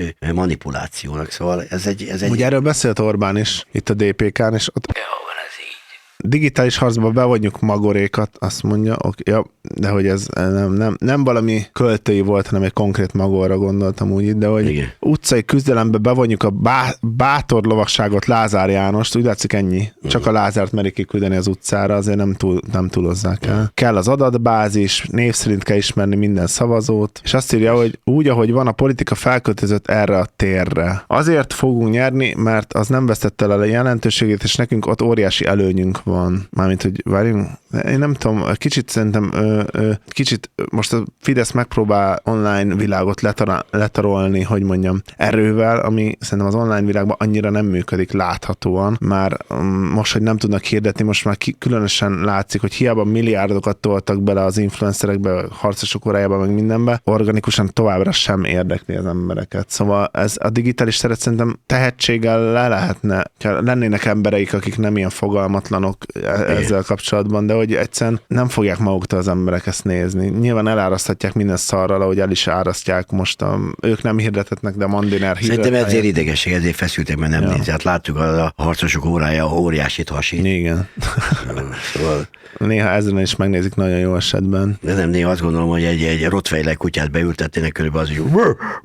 manipulációnak. Szóval ez egy... Ugye erről beszélt Orbán is, itt a DPK-n, és ott... Jó van ez így. digitális harcba bevonjuk magorékat, azt mondja, ja, de hogy ez nem valami költői volt, hanem egy konkrét magorra gondoltam úgy, de hogy igen. Utcai küzdelembe bevonjuk a bátor lovagságot, Lázár Jánost, úgy látszik ennyi. Csak a Lázárt merik kiküldeni az utcára, azért nem túlozzák el. Kell az adatbázis, név szerint kell ismerni minden szavazót, és azt írja, hogy úgy, ahogy van, a politika felköltözött erre a térre. Azért fogunk nyerni, mert az nem vesztette el a jelentőségét, és nekünk ott óriási előnyünk van. Mármint, hogy várjunk, én nem tudom, kicsit szerintem, kicsit most a Fidesz megpróbál online világot letarolni, hogy mondjam, erővel, ami szerintem az online világban annyira nem működik láthatóan. Már most, hogy nem tudnak hirdetni, most már különösen látszik, hogy hiába milliárdokat toltak bele az influencerekbe, harcosok órájába, meg mindenbe, organikusan továbbra sem érdekli az embereket. Szóval ez a digitális teret szerintem tehetséggel le lehetne, lennének embereik, akik nem ilyen fogalmatlanok ezzel kapcsolatban, de hogy egyszerűen nem fogják maguktól az emberek ezt nézni. Nyilván elárasztatják minden szarral, ahogy el is árasztják most. Ők nem hirdethetnek, de Mandiner hirdet. Szerintem ezért idegesség, ezért feszültek, mert nem nézi. Hát láttuk, a harcosok órája óriásit hasít. Igen. Szóval... Néha ezen is megnézik nagyon jó esetben. De nem, néha azt gondolom, hogy egy rottweiler kutyát beültetnének körülbelül az, hogy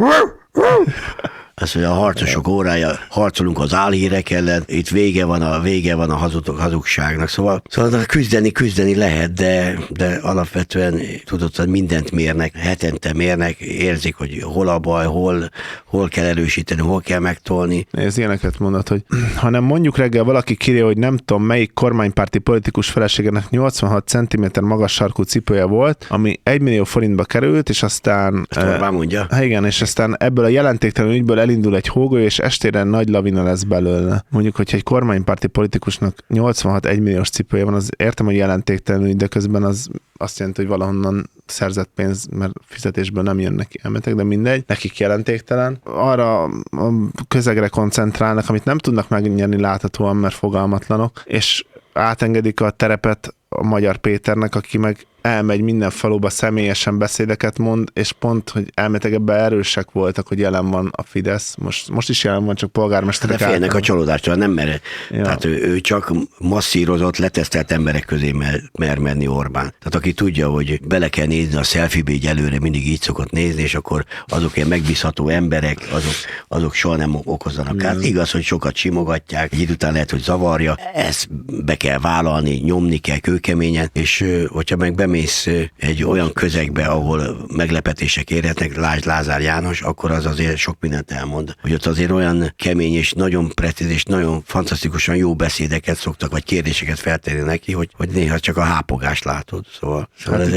azt mondja, a harcosok órája, harcolunk az álhírek ellen, itt vége van a hazugságnak. Szóval küzdeni lehet, de alapvetően tudod, hogy mindent mérnek, hetente mérnek, érzik, hogy hol a baj, hol kell erősíteni, hol kell megtolni. Ez ilyeneket mondod, hogy hanem mondjuk reggel valaki kírja, hogy nem tudom melyik kormánypárti politikus feleségenek 86 cm magas sarkú cipője volt, ami 1 millió forintba került, és aztán... mondja. Igen, és aztán ebből a jelentéktelen ügyből elindul egy hógolyó, és estére nagy lavina lesz belőle. Mondjuk, hogyha egy kormánypárti politikusnak 86 egymilliós cipője van, az értem, hogy jelentéktelen ügy, de közben az azt jelenti, hogy valahonnan szerzett pénz, mert fizetésből nem jön neki elmetek, de mindegy, nekik jelentéktelen. Arra a közegre koncentrálnak, amit nem tudnak megnyerni láthatóan, mert fogalmatlanok, és átengedik a terepet a Magyar Péternek, aki meg elmegy minden faluba, személyesen beszédeket mond, és pont, hogy elméletekben erősek voltak, hogy jelen van a Fidesz. Most is jelen van, csak polgármesterek. De félnek a csalódástól, nem mer. Ja. Tehát ő csak masszírozott, letesztelt emberek közé mer menni Orbán. Tehát aki tudja, hogy bele kell nézni a selfie-be így előre, mindig így szokott nézni, és akkor azok ilyen megbízható emberek, azok soha nem okozzanak. Hát igaz, hogy sokat simogatják, egy idő után lehet, hogy zavarja, ezt be kell vállalni, nyomni kell kőkeményen, és hogyha meg bemész egy olyan közegbe, ahol meglepetések érhetnek, lásd Lázár János, akkor az azért sok mindent elmond. Hogy ott azért olyan kemény és nagyon precíz és nagyon fantasztikusan jó beszédeket szoktak, vagy kérdéseket feltenni neki, hogy néha csak a hápogást látod. Szóval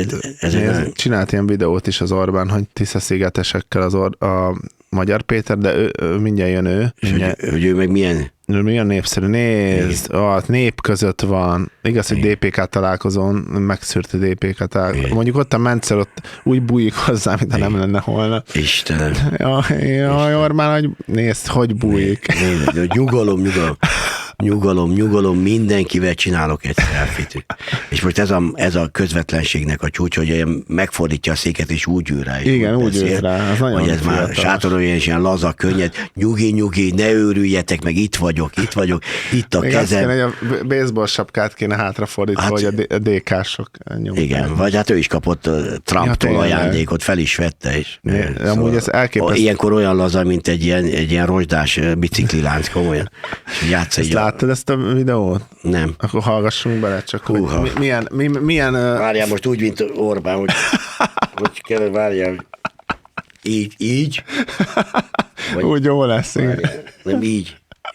hát csinált ilyen videót is az Orbán, hogy tisztaszigetesekkel a Magyar Péter, de ő mindjárt jön ő. Hogy ő meg milyen népszerű. Nézd, nép között van. Igaz, hogy DPK találkozón megszűrte DPK találkozón. Mondjuk ott a Mentszer ott úgy bújik hozzá, mint ha nem lenne holna. Istenem. Ja, Orbán, hogy nézd, hogy bújik. Nyugalom, mindenkivel csinálok egy selfit. És most ez a közvetlenségnek a csúcs, hogy megfordítja a széket, és úgy ül rá. Igen, úgy ül rá. Ez nagyon hogy ez már sátorolja, és ilyen laza, könnyed. Nyugi, ne őrüljetek meg, itt vagyok, itt a még kezem. Még azt kéne, hogy a baseball sapkát kéne hátrafordítva, hogy a DK-sok nyomták. Igen, vagy hát ő is kapott Trumptól ajándékot, fel is vette. És, amúgy ez elképesztő. Ilyenkor olyan laza, mint egy ilyen rozsdás biciklilánc, komolyan. Láttad ezt a videót? Nem. Akkor hallgassunk bele, csak hogy milyen... Várjál most úgy, mint Orbán, hogy kell, várjál. Így. Vagy, úgy jó lesz. Nem így.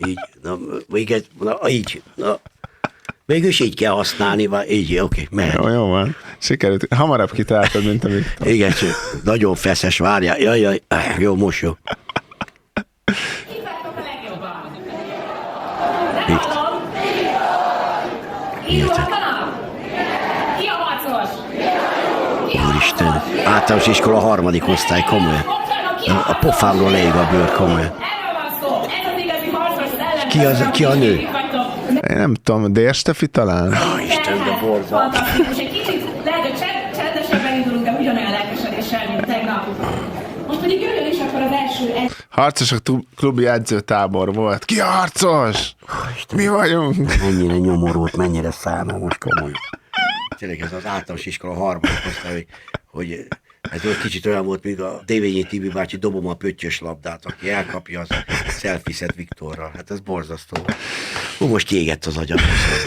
Így. Mégis így kell használni, így, oké, mehet. Jó van. Sikerült. Hamarabb kitaláltad, mint a Viktor. Igen, nagyon feszes, várjál. Jaj, jó, most jó. Úristen, általános iskola 3. osztály, komolyan. A pofámról leég a bőr, komolyan. Ki a nő? Én nem tudom, Dérstefi talán? Isten, de borzalmas. Most egy kicsit lehet, hogy csendesebben indulunk, de ugyanolyan lelkesedéssel, mint tegnap. Most pedig jöjjön is akkor az első... Harcosok klubi edzőtábor volt. Ki a harcos? Mi vagyunk? Mennyire nyomorult, mennyire szánom, most komolyan. Tényleg ez az általános iskola harmadik osztály, hogy ez kicsit olyan volt, mint a Dévényi Tibi bácsi dobom a pöttyös labdát, aki elkapja, az selfieszet Viktorral. Hát ez borzasztó. Most égett az agyam.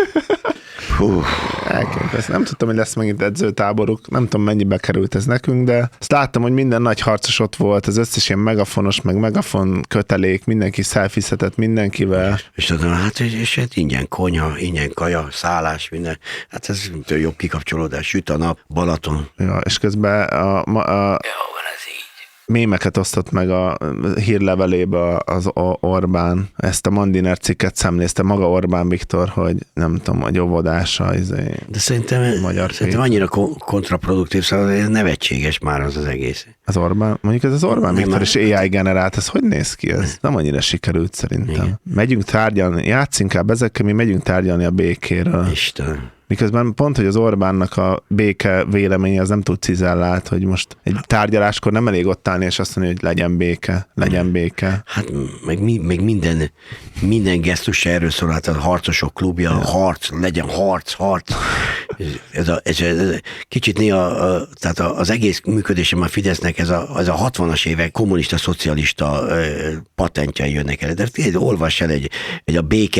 Elképesztő. Nem tudtam, hogy lesz megint edzőtáboruk, nem tudom, mennyibe került ez nekünk, de azt láttam, hogy minden nagy harcos ott volt, az összes ilyen megafonos, meg megafon kötelék, mindenki selfieszhetett mindenkivel. És tudom, hát és ingyen konyha, ingyen kaja, szállás, minden. Hát ez jobb kikapcsolódás, süt a nap, Balaton. Ja, és közben mémeket osztott meg a hírlevelébe az Orbán. Ezt a Mandiner cikket szemlézte maga Orbán Viktor, hogy nem tudom, hogy óvodása. De szerintem annyira kontraproduktív, szóval ez nevetséges már az egész. Az Orbán, mondjuk ez az Orbán Viktor és AI generált, ez hogy néz ki? Ez nem annyira sikerült szerintem. Igen. Megyünk tárgyalni, játsz inkább ezekkel, mi megyünk tárgyalni a békéről. Istenem. Miközben pont, hogy az Orbánnak a béke véleménye az nem túl cizellált, hogy most egy tárgyaláskor nem elég ott állni, és azt mondani, hogy legyen béke, legyen béke. Hát meg minden gesztus erről szól, hát a harcosok klubja, harc, legyen harc. Ez kicsit néha, tehát az egész működése már Fidesznek ez a 60-as évek kommunista-szocialista patentjei jönnek el. De olvass el egy a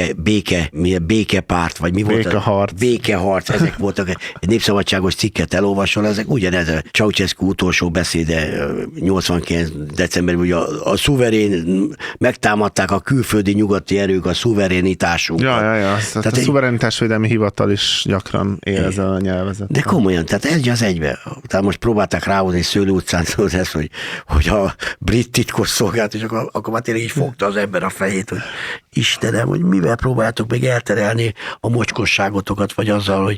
békepárt, vagy mi volt? Békeharc, ezek voltak. Egy népszabadságos cikket elolvasol, ezek ugyanez a Ceausescu utolsó beszéde 89. decemberben, hogy a szuverén, megtámadták a külföldi nyugati erők a szuverenitásunkat. Ja. Tehát a szuverenitásvédelmi hivatal is gyakran él ezzel a nyelvezettel. De komolyan, tehát egy az egybe. Tehát most próbálták ráhozni Szőlő utcán, hogy a brit titkos szolgálat, és akkor már tényleg így fogta az ember a fejét, hogy Istenem, hogy mivel próbáltok meg elterelni a mocskosságotokat, vagy azzal,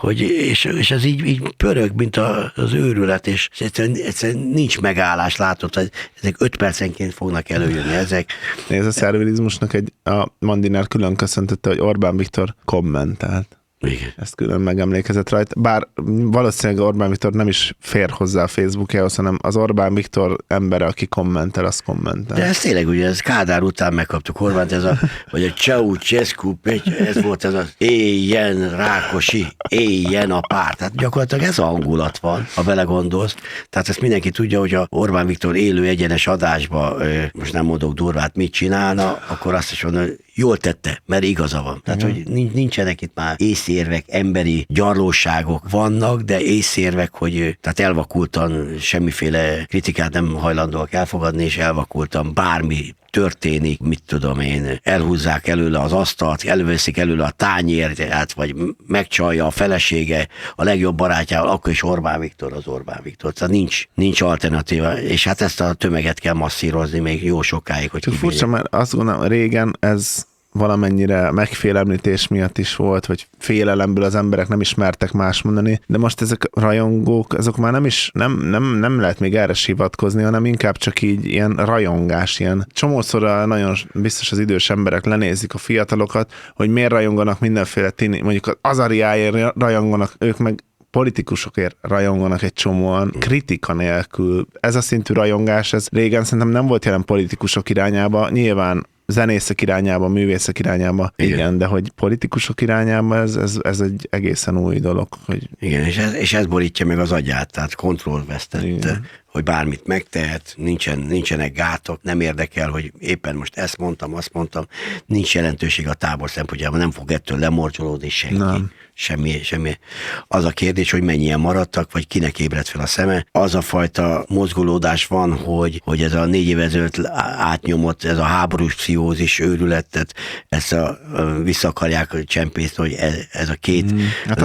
és ez így pörög, mint az őrület, és egyszerűen nincs megállás, látod, ezek 5 percenként fognak előjönni ezek. Ez a szervilizmusnak a Mandiner külön köszöntötte, hogy Orbán Viktor kommentált. Igen. Ezt külön megemlékezett rajta. Bár valószínűleg Orbán Viktor nem is fér hozzá a Facebookjához, hanem az Orbán Viktor embere, aki kommentel, az kommentel. De ez tényleg ugye, ez Kádár után megkaptuk Orbánt, vagy a Ceausescu, ez volt ez az éljen Rákosi, éljen a párt. Tehát gyakorlatilag ez a hangulat van, ha belegondolsz. Tehát ezt mindenki tudja, hogy a Orbán Viktor élő egyenes adásba, most nem mondok durvát, mit csinálna, akkor azt is mondja, jól tette, mert igaza van. Tehát, hogy nincsenek itt már észérvek, emberi gyarlóságok vannak, de észérvek, hogy tehát elvakultan semmiféle kritikát nem hajlandóak elfogadni, és elvakultan bármi történik, mit tudom én, elhúzzák előle az asztalt, előveszik előle a tányért, vagy megcsalja a felesége a legjobb barátjával, akkor is Orbán Viktor az Orbán Viktor. Tehát nincs alternatíva, és hát ezt a tömeget kell masszírozni még jó sokáig, hogy furcsa, mert azt gondolom, régen ez valamennyire megfélemlítés miatt is volt, vagy félelemből az emberek nem ismertek más mondani, de most ezek a rajongók, azok már nem lehet még erre hivatkozni, hanem inkább csak így ilyen rajongás, ilyen csomószor nagyon biztos az idős emberek lenézik a fiatalokat, hogy miért rajonganak mindenféle tini, mondjuk az Azariáért rajonganak, ők meg politikusokért rajonganak egy csomóan, kritika nélkül. Ez a szintű rajongás, ez régen szerintem nem volt jelen politikusok irányába, nyilván zenészek irányába, művészek irányába, igen, de hogy politikusok irányába ez egy egészen új dolog. Hogy... Igen, és ez borítja meg az agyát, tehát kontrollvesztett, hogy bármit megtehet, nincsenek gátok, nem érdekel, hogy éppen most ezt mondtam, azt mondtam, nincs jelentőség a tábor szempontjában, nem fog ettől lemorcsolódni senki. Nem. Semmi. Az a kérdés, hogy mennyien maradtak, vagy kinek ébredt fel a szeme. Az a fajta mozgolódás van, hogy ez a 4 évvel ezelőtt átnyomott, ez a háborús pszichózis őrületet, ezt vissza akarják csempészni, hogy ez a két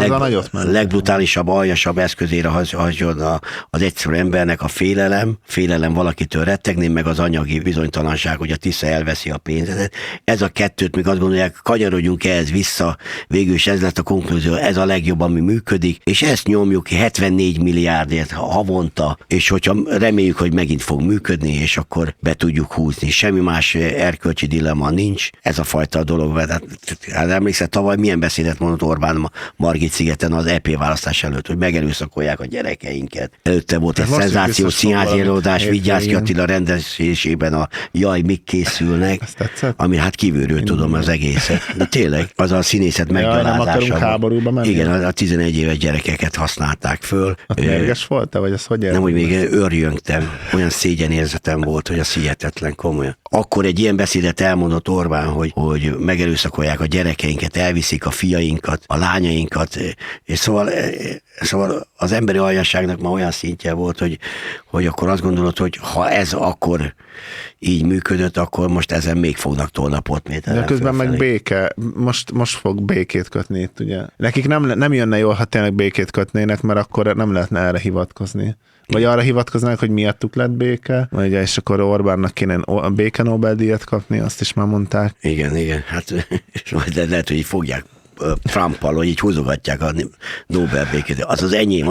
legbrutálisabb, aljasabb eszközére hagyjon az egyszerű embernek a félelem valakitől rettegni, meg az anyagi bizonytalanság, hogy a Tisza elveszi a pénzedet. Ez a kettőt még azt gondolják, kanyarodjunk ehhez vissza, végül is ez lett a konklúzió, ez a legjobb, ami működik, és ezt nyomjuk ki 74 milliárdért havonta, és hogyha reméljük, hogy megint fog működni, és akkor be tudjuk húzni. Semmi más erkölcsi dilemma nincs. Ez a fajta dolog. Hát emlékszel, tavaly milyen beszédet mondott Orbán Margit szigeten az EP választás előtt, hogy megerőszakolják a gyerekeinket. Előtte volt egy szenzációs Hollywood színházi előadás Vigyázz Attila rendezésében a Jaj, mik készülnek, ami hát kívülről tudom az egészet. De tényleg, az a színészet meggyalázása. Nem akarunk háborúba menni? Igen, a 11 éves gyerekeket használták föl. Ott mérges volt-e, vagy az hogy nem, hogy még örjöngtem, olyan szégyenérzetem volt, hogy az hihetetlen komolyan. Akkor egy ilyen beszédet elmondott Orbán, hogy megerőszakolják a gyerekeinket, elviszik a fiainkat, a lányainkat, és szóval az emberi aljasságnak ma olyan szintje volt, hogy akkor azt gondolod, hogy ha ez akkor így működött, akkor most ezen még fognak tolnapot. De közben meg béke, most fog békét kötni itt, ugye. Nekik nem jönne jól, ha tényleg békét kötnének, mert akkor nem lehetne erre hivatkozni. Vagy arra hivatkoznak, hogy miattuk lett béke, vagy és akkor Orbánnak kéne a béke Nobel-díjat kapni, azt is már mondták. Igen, hát de lehet, hogy így fogják Trumpal, hogy így húzogatják a Nobel békét. Az az enyém.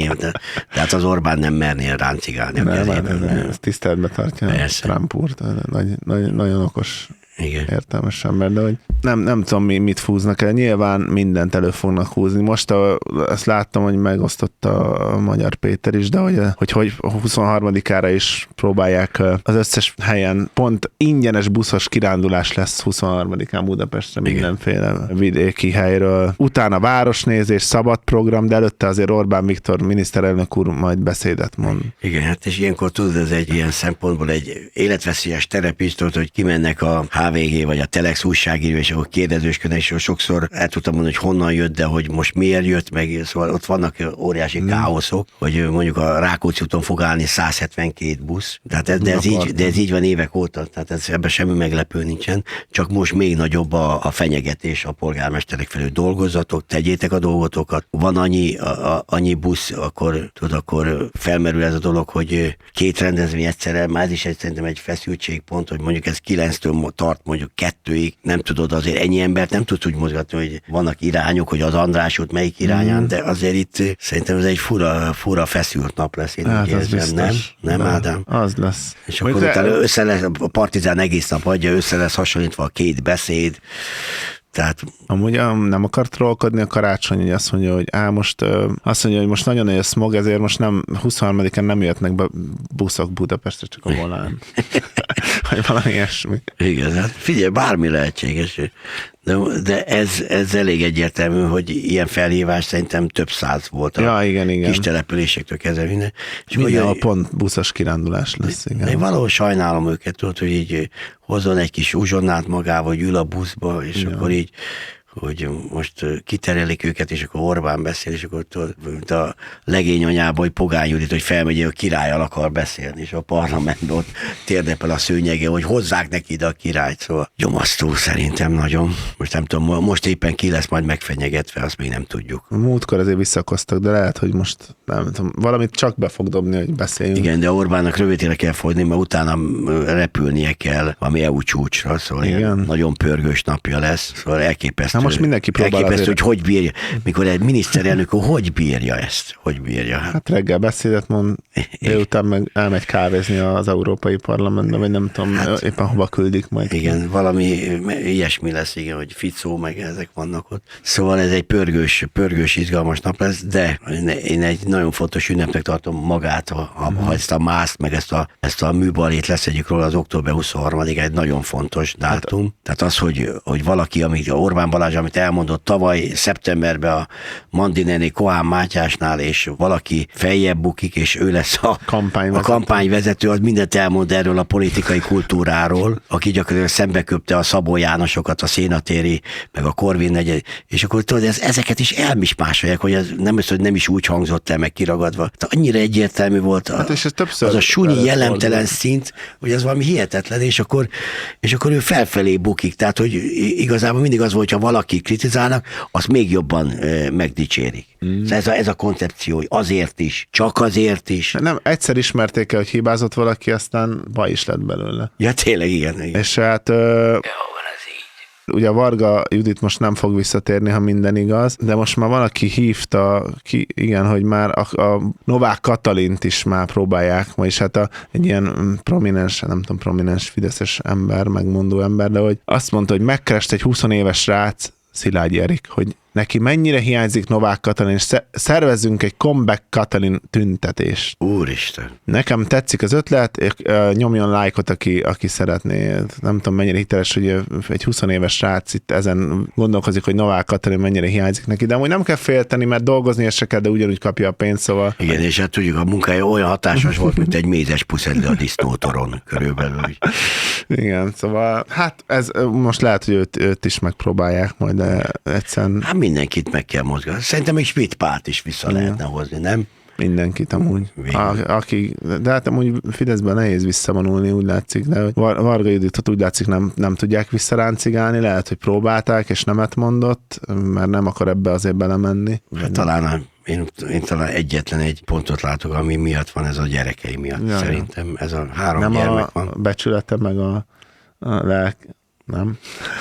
Tehát az Orbán nem mernél ráncigálni a kezében. Ez tiszteletbe tartja Trump úrt. Nagyon okos. Igen. Értelmes ember, de hogy nem tudom, mit fúznak el. Nyilván mindent elő fognak húzni. Most azt láttam, hogy megosztotta a Magyar Péter is, de hogy 23-ára is próbálják az összes helyen. Pont ingyenes buszos kirándulás lesz 23-án Budapestre mindenféle vidéki helyről. Utána városnézés, szabad program, de előtte azért Orbán Viktor miniszterelnök úr majd beszédet mond. Igen, hát és ilyenkor tudod, ez egy ilyen szempontból egy életveszélyes terepisztot, hogy kimennek a HVG vagy a Telex újságíró, és akkor kérdezősködnek, és sokszor el tudtam mondani, hogy honnan jött, de hogy most miért jött, meg szóval ott vannak óriási káoszok, hogy mondjuk a Rákóczi úton fog állni 172 busz, tehát de ez így van évek óta, tehát ebben semmi meglepő nincsen, csak most még nagyobb a fenyegetés a polgármesterek felől. Dolgozzatok, tegyétek a dolgotokat, van annyi busz, akkor felmerül ez a dolog, hogy 2 rendezvény egyszerre, már ez is szerintem egy feszültségpont, hogy mondjuk ez 9-től tart mondjuk 2-ig, nem tudod, azért ennyi embert nem tudsz úgy mozgatni, hogy vannak irányok, hogy az András út melyik irányán, de azért itt szerintem ez egy fura feszült nap lesz, én hát úgy érzem, nem Ádám? Az lesz. És akkor utána össze lesz, a Partizán egész nap adja, össze lesz hasonlítva a 2 beszéd, tehát... Amúgy nem akar trollkodni a Karácsony, hogy azt mondja, hogy most nagyon nagy a smog, ezért most nem 23-án nem jöhetnek be buszok Budapestre, csak a volán. Vagy valami ilyesmi. Igen, hát figyelj, bármi lehetséges. De ez elég egyértelmű, hogy ilyen felhívás szerintem több 100 volt a kis településektől kezdve minden. És mindenhol pont buszos kirándulás lesz. Igen. Én valahol sajnálom őket, tudod, hogy így hozzon egy kis uzsonnát magával, vagy ül a buszba, és akkor így hogy most kiterelik őket, és akkor Orbán beszél, és akkor mint a legény anyába, hogy Pogány Judit, hogy felmegy, a királlyal akar beszélni, és a parlamentben ott térdepel a szőnyege, hogy hozzák neki ide a királyt, szóval gyomasztó szerintem nagyon. Most nem tudom, most éppen ki lesz majd megfenyegetve, azt még nem tudjuk. A múltkor azért visszakoztak, de lehet, hogy most nem tudom, valamit csak be fog dobni, hogy beszéljünk. Igen, de Orbánnak rövidére kell folyni, mert utána repülnie kell valami EU csúcsra, szóval nagyon pörgős napja lesz, szóval elképesztő. Most mindenki próbál elképesztő, hogy bírja, mikor egy miniszterelnök, hogy bírja ezt? Hogy bírja? Hát reggel beszédet mond, délután meg elmegy kávézni az Európai Parlamentbe, vagy nem tudom, éppen hova küldik majd. Igen, valami ilyesmi lesz, igen, hogy Ficó, meg ezek vannak ott. Szóval ez egy pörgős, izgalmas nap lesz, de én egy nagyon fontos ünnepnek tartom magát, ha ezt a mászt, meg ezt a műbalét leszedjük róla, az október 23-ig egy nagyon fontos dátum. Tehát az, hogy valaki, amit Orbán Balázs, amit elmondott tavaly szeptemberben a Mandi néni Kohán Mátyásnál, és valaki feljebb bukik, és ő lesz a kampányvezető, az mindent elmond erről a politikai kultúráról, aki gyakorlatilag szembeköpte a Szabó Jánosokat, a Szénatéri, meg a Korvin negyed, és akkor tudod, ezeket is elmismásolják, hogy ez nem is úgy hangzott el, meg kiragadva. Tehát annyira egyértelmű volt és ez az a sunyi jellemtelen szint, hogy ez valami hihetetlen, és akkor ő felfelé bukik. Tehát, hogy igazából mindig az volt, ha valaki kritizálnak, azt még jobban megdicsérik. Ez a koncepció, azért is, csak azért is. Nem, egyszer ismerték el, hogy hibázott valaki, aztán baj is lett belőle. Ja, tényleg, igen. És hát... Ugye a Varga Judit most nem fog visszatérni, ha minden igaz, de most már van, aki hívta, hogy már a Novák Katalint is már próbálják, vagyis hát egy ilyen prominens fideszes ember, megmondó ember, de hogy azt mondta, hogy megkereste egy 20 éves srác, Szilágyi Erik, hogy neki mennyire hiányzik Novák Katalin, és szervezzünk egy comeback Katalin tüntetést. Úristen. Nekem tetszik az ötlet, nyomjon lájkot, aki szeretné. Nem tudom, mennyire hiteles, hogy egy 20 éves srác itt ezen gondolkozik, hogy Novák Katalin mennyire hiányzik neki, de amúgy nem kell félteni, mert dolgozni se kell, de ugyanúgy kapja a pénzt, szóval... Igen, és hát tudjuk, a munkája olyan hatásos volt, mint egy mézes puszedli a disznótoron körülbelül. Igen, szóval hát ez most lehet, hogy őt is megpróbálják majd, de egyszerűen... Hát mindenkit meg kell mozgatni. Szerintem egy Schmidt párt is vissza lehetne hozni, nem? Mindenkit amúgy. De hát amúgy Fideszben nehéz visszavonulni, úgy látszik, de Varga Juditot úgy látszik nem tudják visszaráncigálni, lehet, hogy próbálták, és nemet mondott, mert nem akar ebbe azért belemenni. Hát talán én talán egyetlen egy pontot látok, ami miatt van, ez a gyerekei miatt. Ja, szerintem ez a 3 nem gyermek van. Nem a becsülete, meg a lelk, nem?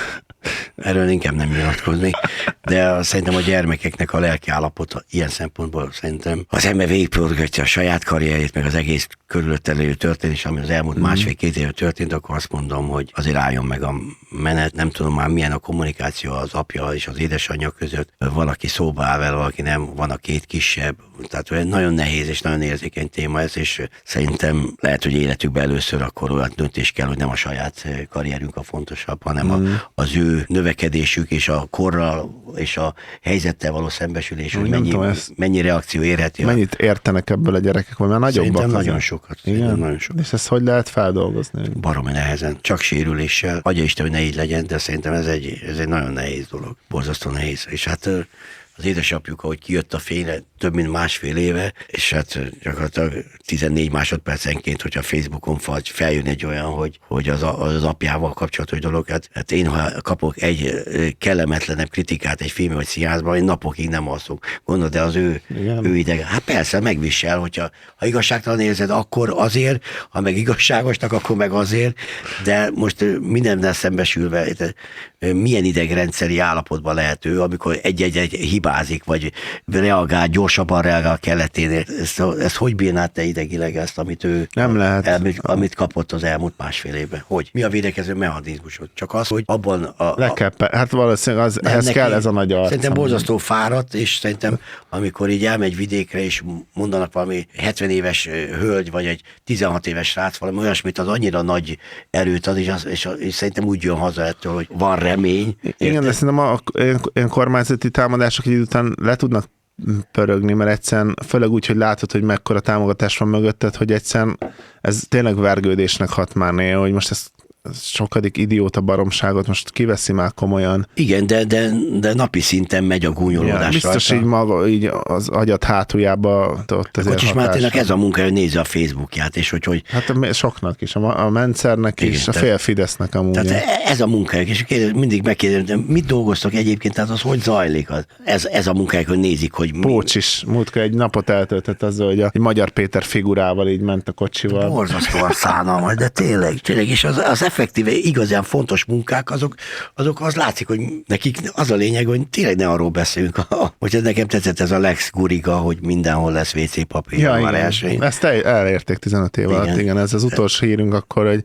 Erről inkább nem nyilatkozni, de szerintem a gyermekeknek a lelki állapota ilyen szempontból szerintem az ember végigpörgetja a saját karrierjét, meg az egész körülötte lévő történés, ami az elmúlt másfél-két éve történt, akkor azt mondom, hogy azért álljon meg a menet. Nem tudom már milyen a kommunikáció az apja és az édesanyja között. Valaki szóba áll vele, valaki nem, van a 2 kisebb. Tehát nagyon nehéz és nagyon érzékeny téma ez, és szerintem lehet, hogy életükben először akkor olyan döntés kell, hogy nem a saját karrierünk a fontosabb, hanem az ő növekedésük és a korral és a helyzettel való szembesülés, hogy mennyi reakció érheti. Mennyit értenek ebből a gyerekek, vagy már nagyobbak? Szerintem nagyon sokat. Nagyon sokat. És ezt hogy lehet feldolgozni? Baromi nehezen, csak sérüléssel. Adja Isten, hogy ne így legyen, de szerintem ez egy nagyon nehéz dolog. Borzasztó nehéz. És hát az édesapjuk, ahogy kijött a fényre, több mint másfél éve, és hát gyakorlatilag 14 másodpercenként, hogyha Facebookon feljön egy olyan, hogy az apjával kapcsolatos dolog, hát én, ha kapok egy kellemetlenebb kritikát egy film vagy színházban, én napokig nem alszok. Gondolod, de az ő idege. Hát persze, megvisel, hogyha igazságtalan érzed, akkor azért, ha meg igazságosnak, akkor meg azért, de most mindennel szembesülve, milyen idegrendszeri állapotban lehet ő, amikor egy-egy hibázik, vagy gyorsabban reagál keleténél. Ezt hogy bírnád te idegileg ezt, amit ő nem lehet. Amit kapott az elmúlt másfél évben? Hogy? Mi a védekező mechanizmusod? Csak az, hogy abban hát valószínűleg ehhez kell ez a nagy arc. Szerintem borzasztó fáradt, és szerintem amikor így elmegy vidékre, és mondanak valami 70 éves hölgy, vagy egy 16 éves srác, valami olyasmit, az annyira nagy erőt ad, és szerintem úgy jön haza ettől, hogy van remény. Igen, de szerintem ilyen kormányzati támadások idő után le tudnak pörögni, mert egyszerűen, főleg úgy, hogy látod, hogy mekkora támogatás van mögötted, hogy egyszerűen ez tényleg vergődésnek hat már néha, hogy most ez sokadik idióta baromságot most kiveszi már komolyan. Igen, de napi szinten megy a gúnyolódás. Biztos rajta. Így maga, így az agyat hátuljába ott azért Kocsis Máténak ez a munka, hogy nézze a Facebookját, és hogy... Hát soknak is, a Mencernek is, a fél Fidesznek amúgy. Tehát ez a munkájuk, és mindig megkérdezem, mit dolgoztak egyébként, tehát az hogy zajlik? Ez a munkájuk, hogy nézik, hogy... Pócs is, múltkor egy napot eltöltött azzal, hogy egy Magyar Péter figurával így ment a kocsival. Borzasztó a szánalmas, de tényleg, és az effektíve igazán fontos munkák, azok az látszik, hogy nekik az a lényeg, hogy tényleg ne arról beszélünk, hogy ez nekem tetszett ez a Lex Guriga, hogy mindenhol lesz WC papír. Ja, már ezt elérték 15 év alatt, igen, ez az utolsó hírünk akkor, hogy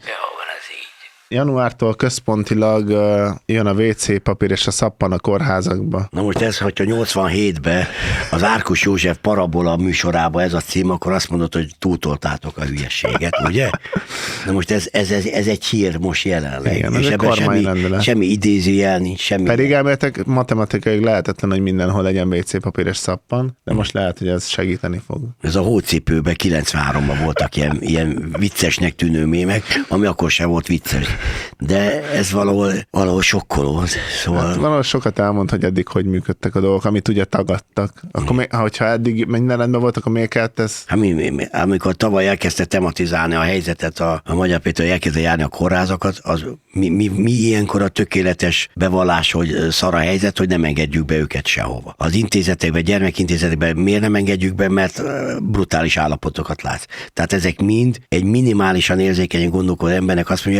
januártól központilag jön a WC papír és a szappan a kórházakba. Na most ez, hogyha 87-ben az Árkus József Parabola műsorában ez a cím, akkor azt mondod, hogy túltoltátok a hülyeséget, ugye? Na most ez egy hír most jelenleg. Igen, és ebben semmi idézőjel nincs, semmi. Pedig elméletek matematikailag lehetetlen, hogy mindenhol legyen WC papír és szappan, de most lehet, hogy ez segíteni fog. Ez a hócipőben 93-ban voltak ilyen viccesnek tűnő mémek, ami akkor sem volt vicces. De ez valahol sokkoló. Szóval... Hát valahol sokat elmond, hogy eddig hogy működtek a dolgok, amit ugye tagadtak. Akkor hogyha eddig minden rendben volt, akkor miért kellett ez? Amikor tavaly elkezdte tematizálni a helyzetet, a Magyar Péter elkezdte járni a kórházakat, az mi ilyenkor a tökéletes bevallás, hogy szar a helyzet, hogy nem engedjük be őket sehova. Az intézetekben, gyermekintézetekben miért nem engedjük be, mert brutális állapotokat látsz. Tehát ezek mind egy minimálisan érzékenyen gondolkodó embernek azt mondja, ez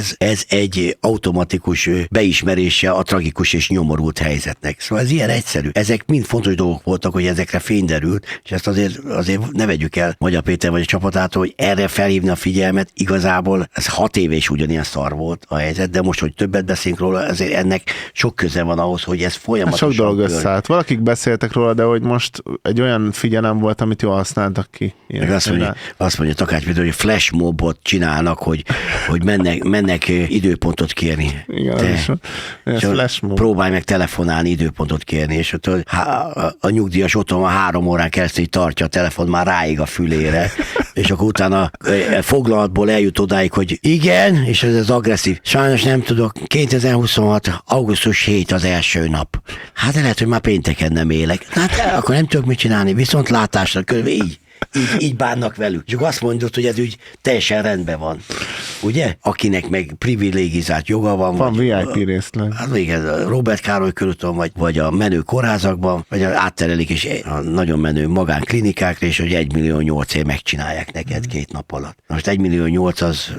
ez egy automatikus beismerése a tragikus és nyomorult helyzetnek. Szóval ez ilyen egyszerű. Ezek mind fontos dolgok voltak, hogy ezekre fény derült, és ezt azért ne vegyük el Magyar Péter vagy a csapatától, hogy erre felhívni a figyelmet. Igazából ez 6 éve is ugyanilyen szar volt a helyzet, de most, hogy többet beszélünk róla, azért ennek sok köze van ahhoz, hogy ez folyamatosan... Sok dolog összeállt. Valakik beszéltek róla, de hogy most egy olyan figyelem volt, amit jól használtak ki. Azt mondja Takács Péter, hogy flash mobot csinálnak, hogy mennek időpontot kérni. Igen, flash mob. Próbálj meg telefonálni, időpontot kérni, és ott a nyugdíjas otthon 3 órán keresztül tartja a telefon, már ráig a fülére, és akkor utána foglalatból eljut odáig, hogy igen, és ez az agresszív. Sajnos nem tudok, 2026. augusztus 7 az első nap. Hát de lehet, hogy már pénteken nem élek. Hát akkor nem tudok mit csinálni, viszontlátásra, körülbelül így bánnak velük. És akkor azt mondod, hogy ez úgy teljesen rendben van. Ugye? Akinek meg privilégizált joga van. Van VIP részleg. Hát igen, Robert Károly körúton, vagy a menő kórházakban, vagy átterelik is a nagyon menő magánklinikákra, és hogy 1,8 millió megcsinálják neked 2 nap alatt. Most 1,8 millió az...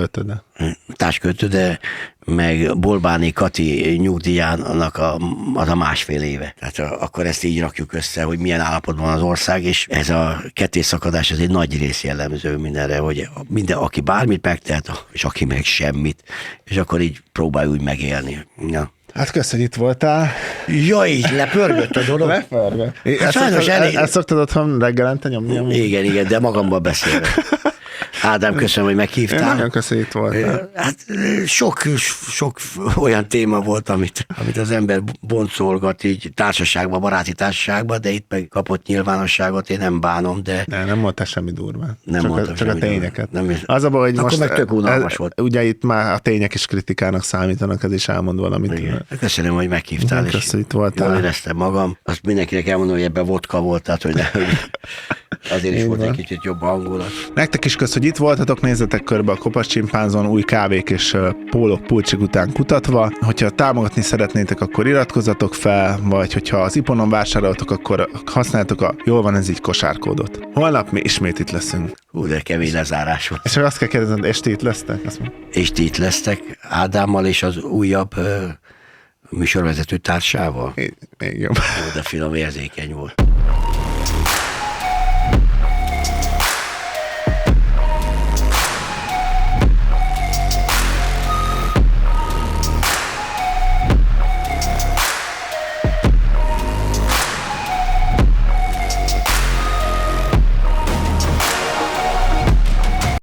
Társköltöde, meg Bolbáni Kati nyugdíjának az a 1,5 éve. Tehát akkor ezt így rakjuk össze, hogy milyen állapotban van az ország, és ez a kettészakadás, ez egy nagy rész jellemző mindenre, hogy aki bármit megtehet, és aki meg semmit, és akkor így próbálj úgy megélni. Ja. Hát köszönjük, itt voltál. Ja, így lepörgött a dolog. Lepörgött. Hát ezt szoktad otthon reggelente nyomni? Igen, de magamban beszélek. Ádám, köszönöm, hogy meghívtál. Én nagyon köszönöm, itt voltál. Hát sok olyan téma volt, amit az ember boncolgat így társaságban, baráti társaságban, de itt meg kapott nyilvánosságot, én nem bánom, de... Nem mondtál semmi durván. Csak a tényeket. Nem, az a baj, hogy akkor most meg tök unalmas volt. Ugye itt már a tények is kritikának számítanak, ez is elmond valamit. Igen. Köszönöm, hogy meghívtál. Köszönöm, itt voltál. Jól éreztem magam. Azt mindenkinek elmondom, hogy ebben vodka volt, tehát hogy azért is volt egy kicsit jobb hangulat. Nektek is köszönöm, hogy itt voltatok, nézzetek körbe a Kopasz Csimpánzon, új kávék és pólók pulcsik után kutatva. Hogyha támogatni szeretnétek, akkor iratkozzatok fel, vagy hogyha az Iponon vásároltok, akkor használjátok a jól van ez így kosárkódot. Holnap mi ismét itt leszünk. De kemény lezárás volt. És azt kell kérdezni, és ti itt lesztek? És ti itt lesztek Ádámmal és az újabb műsorvezető társával? Még jobb. De finom érzékeny volt.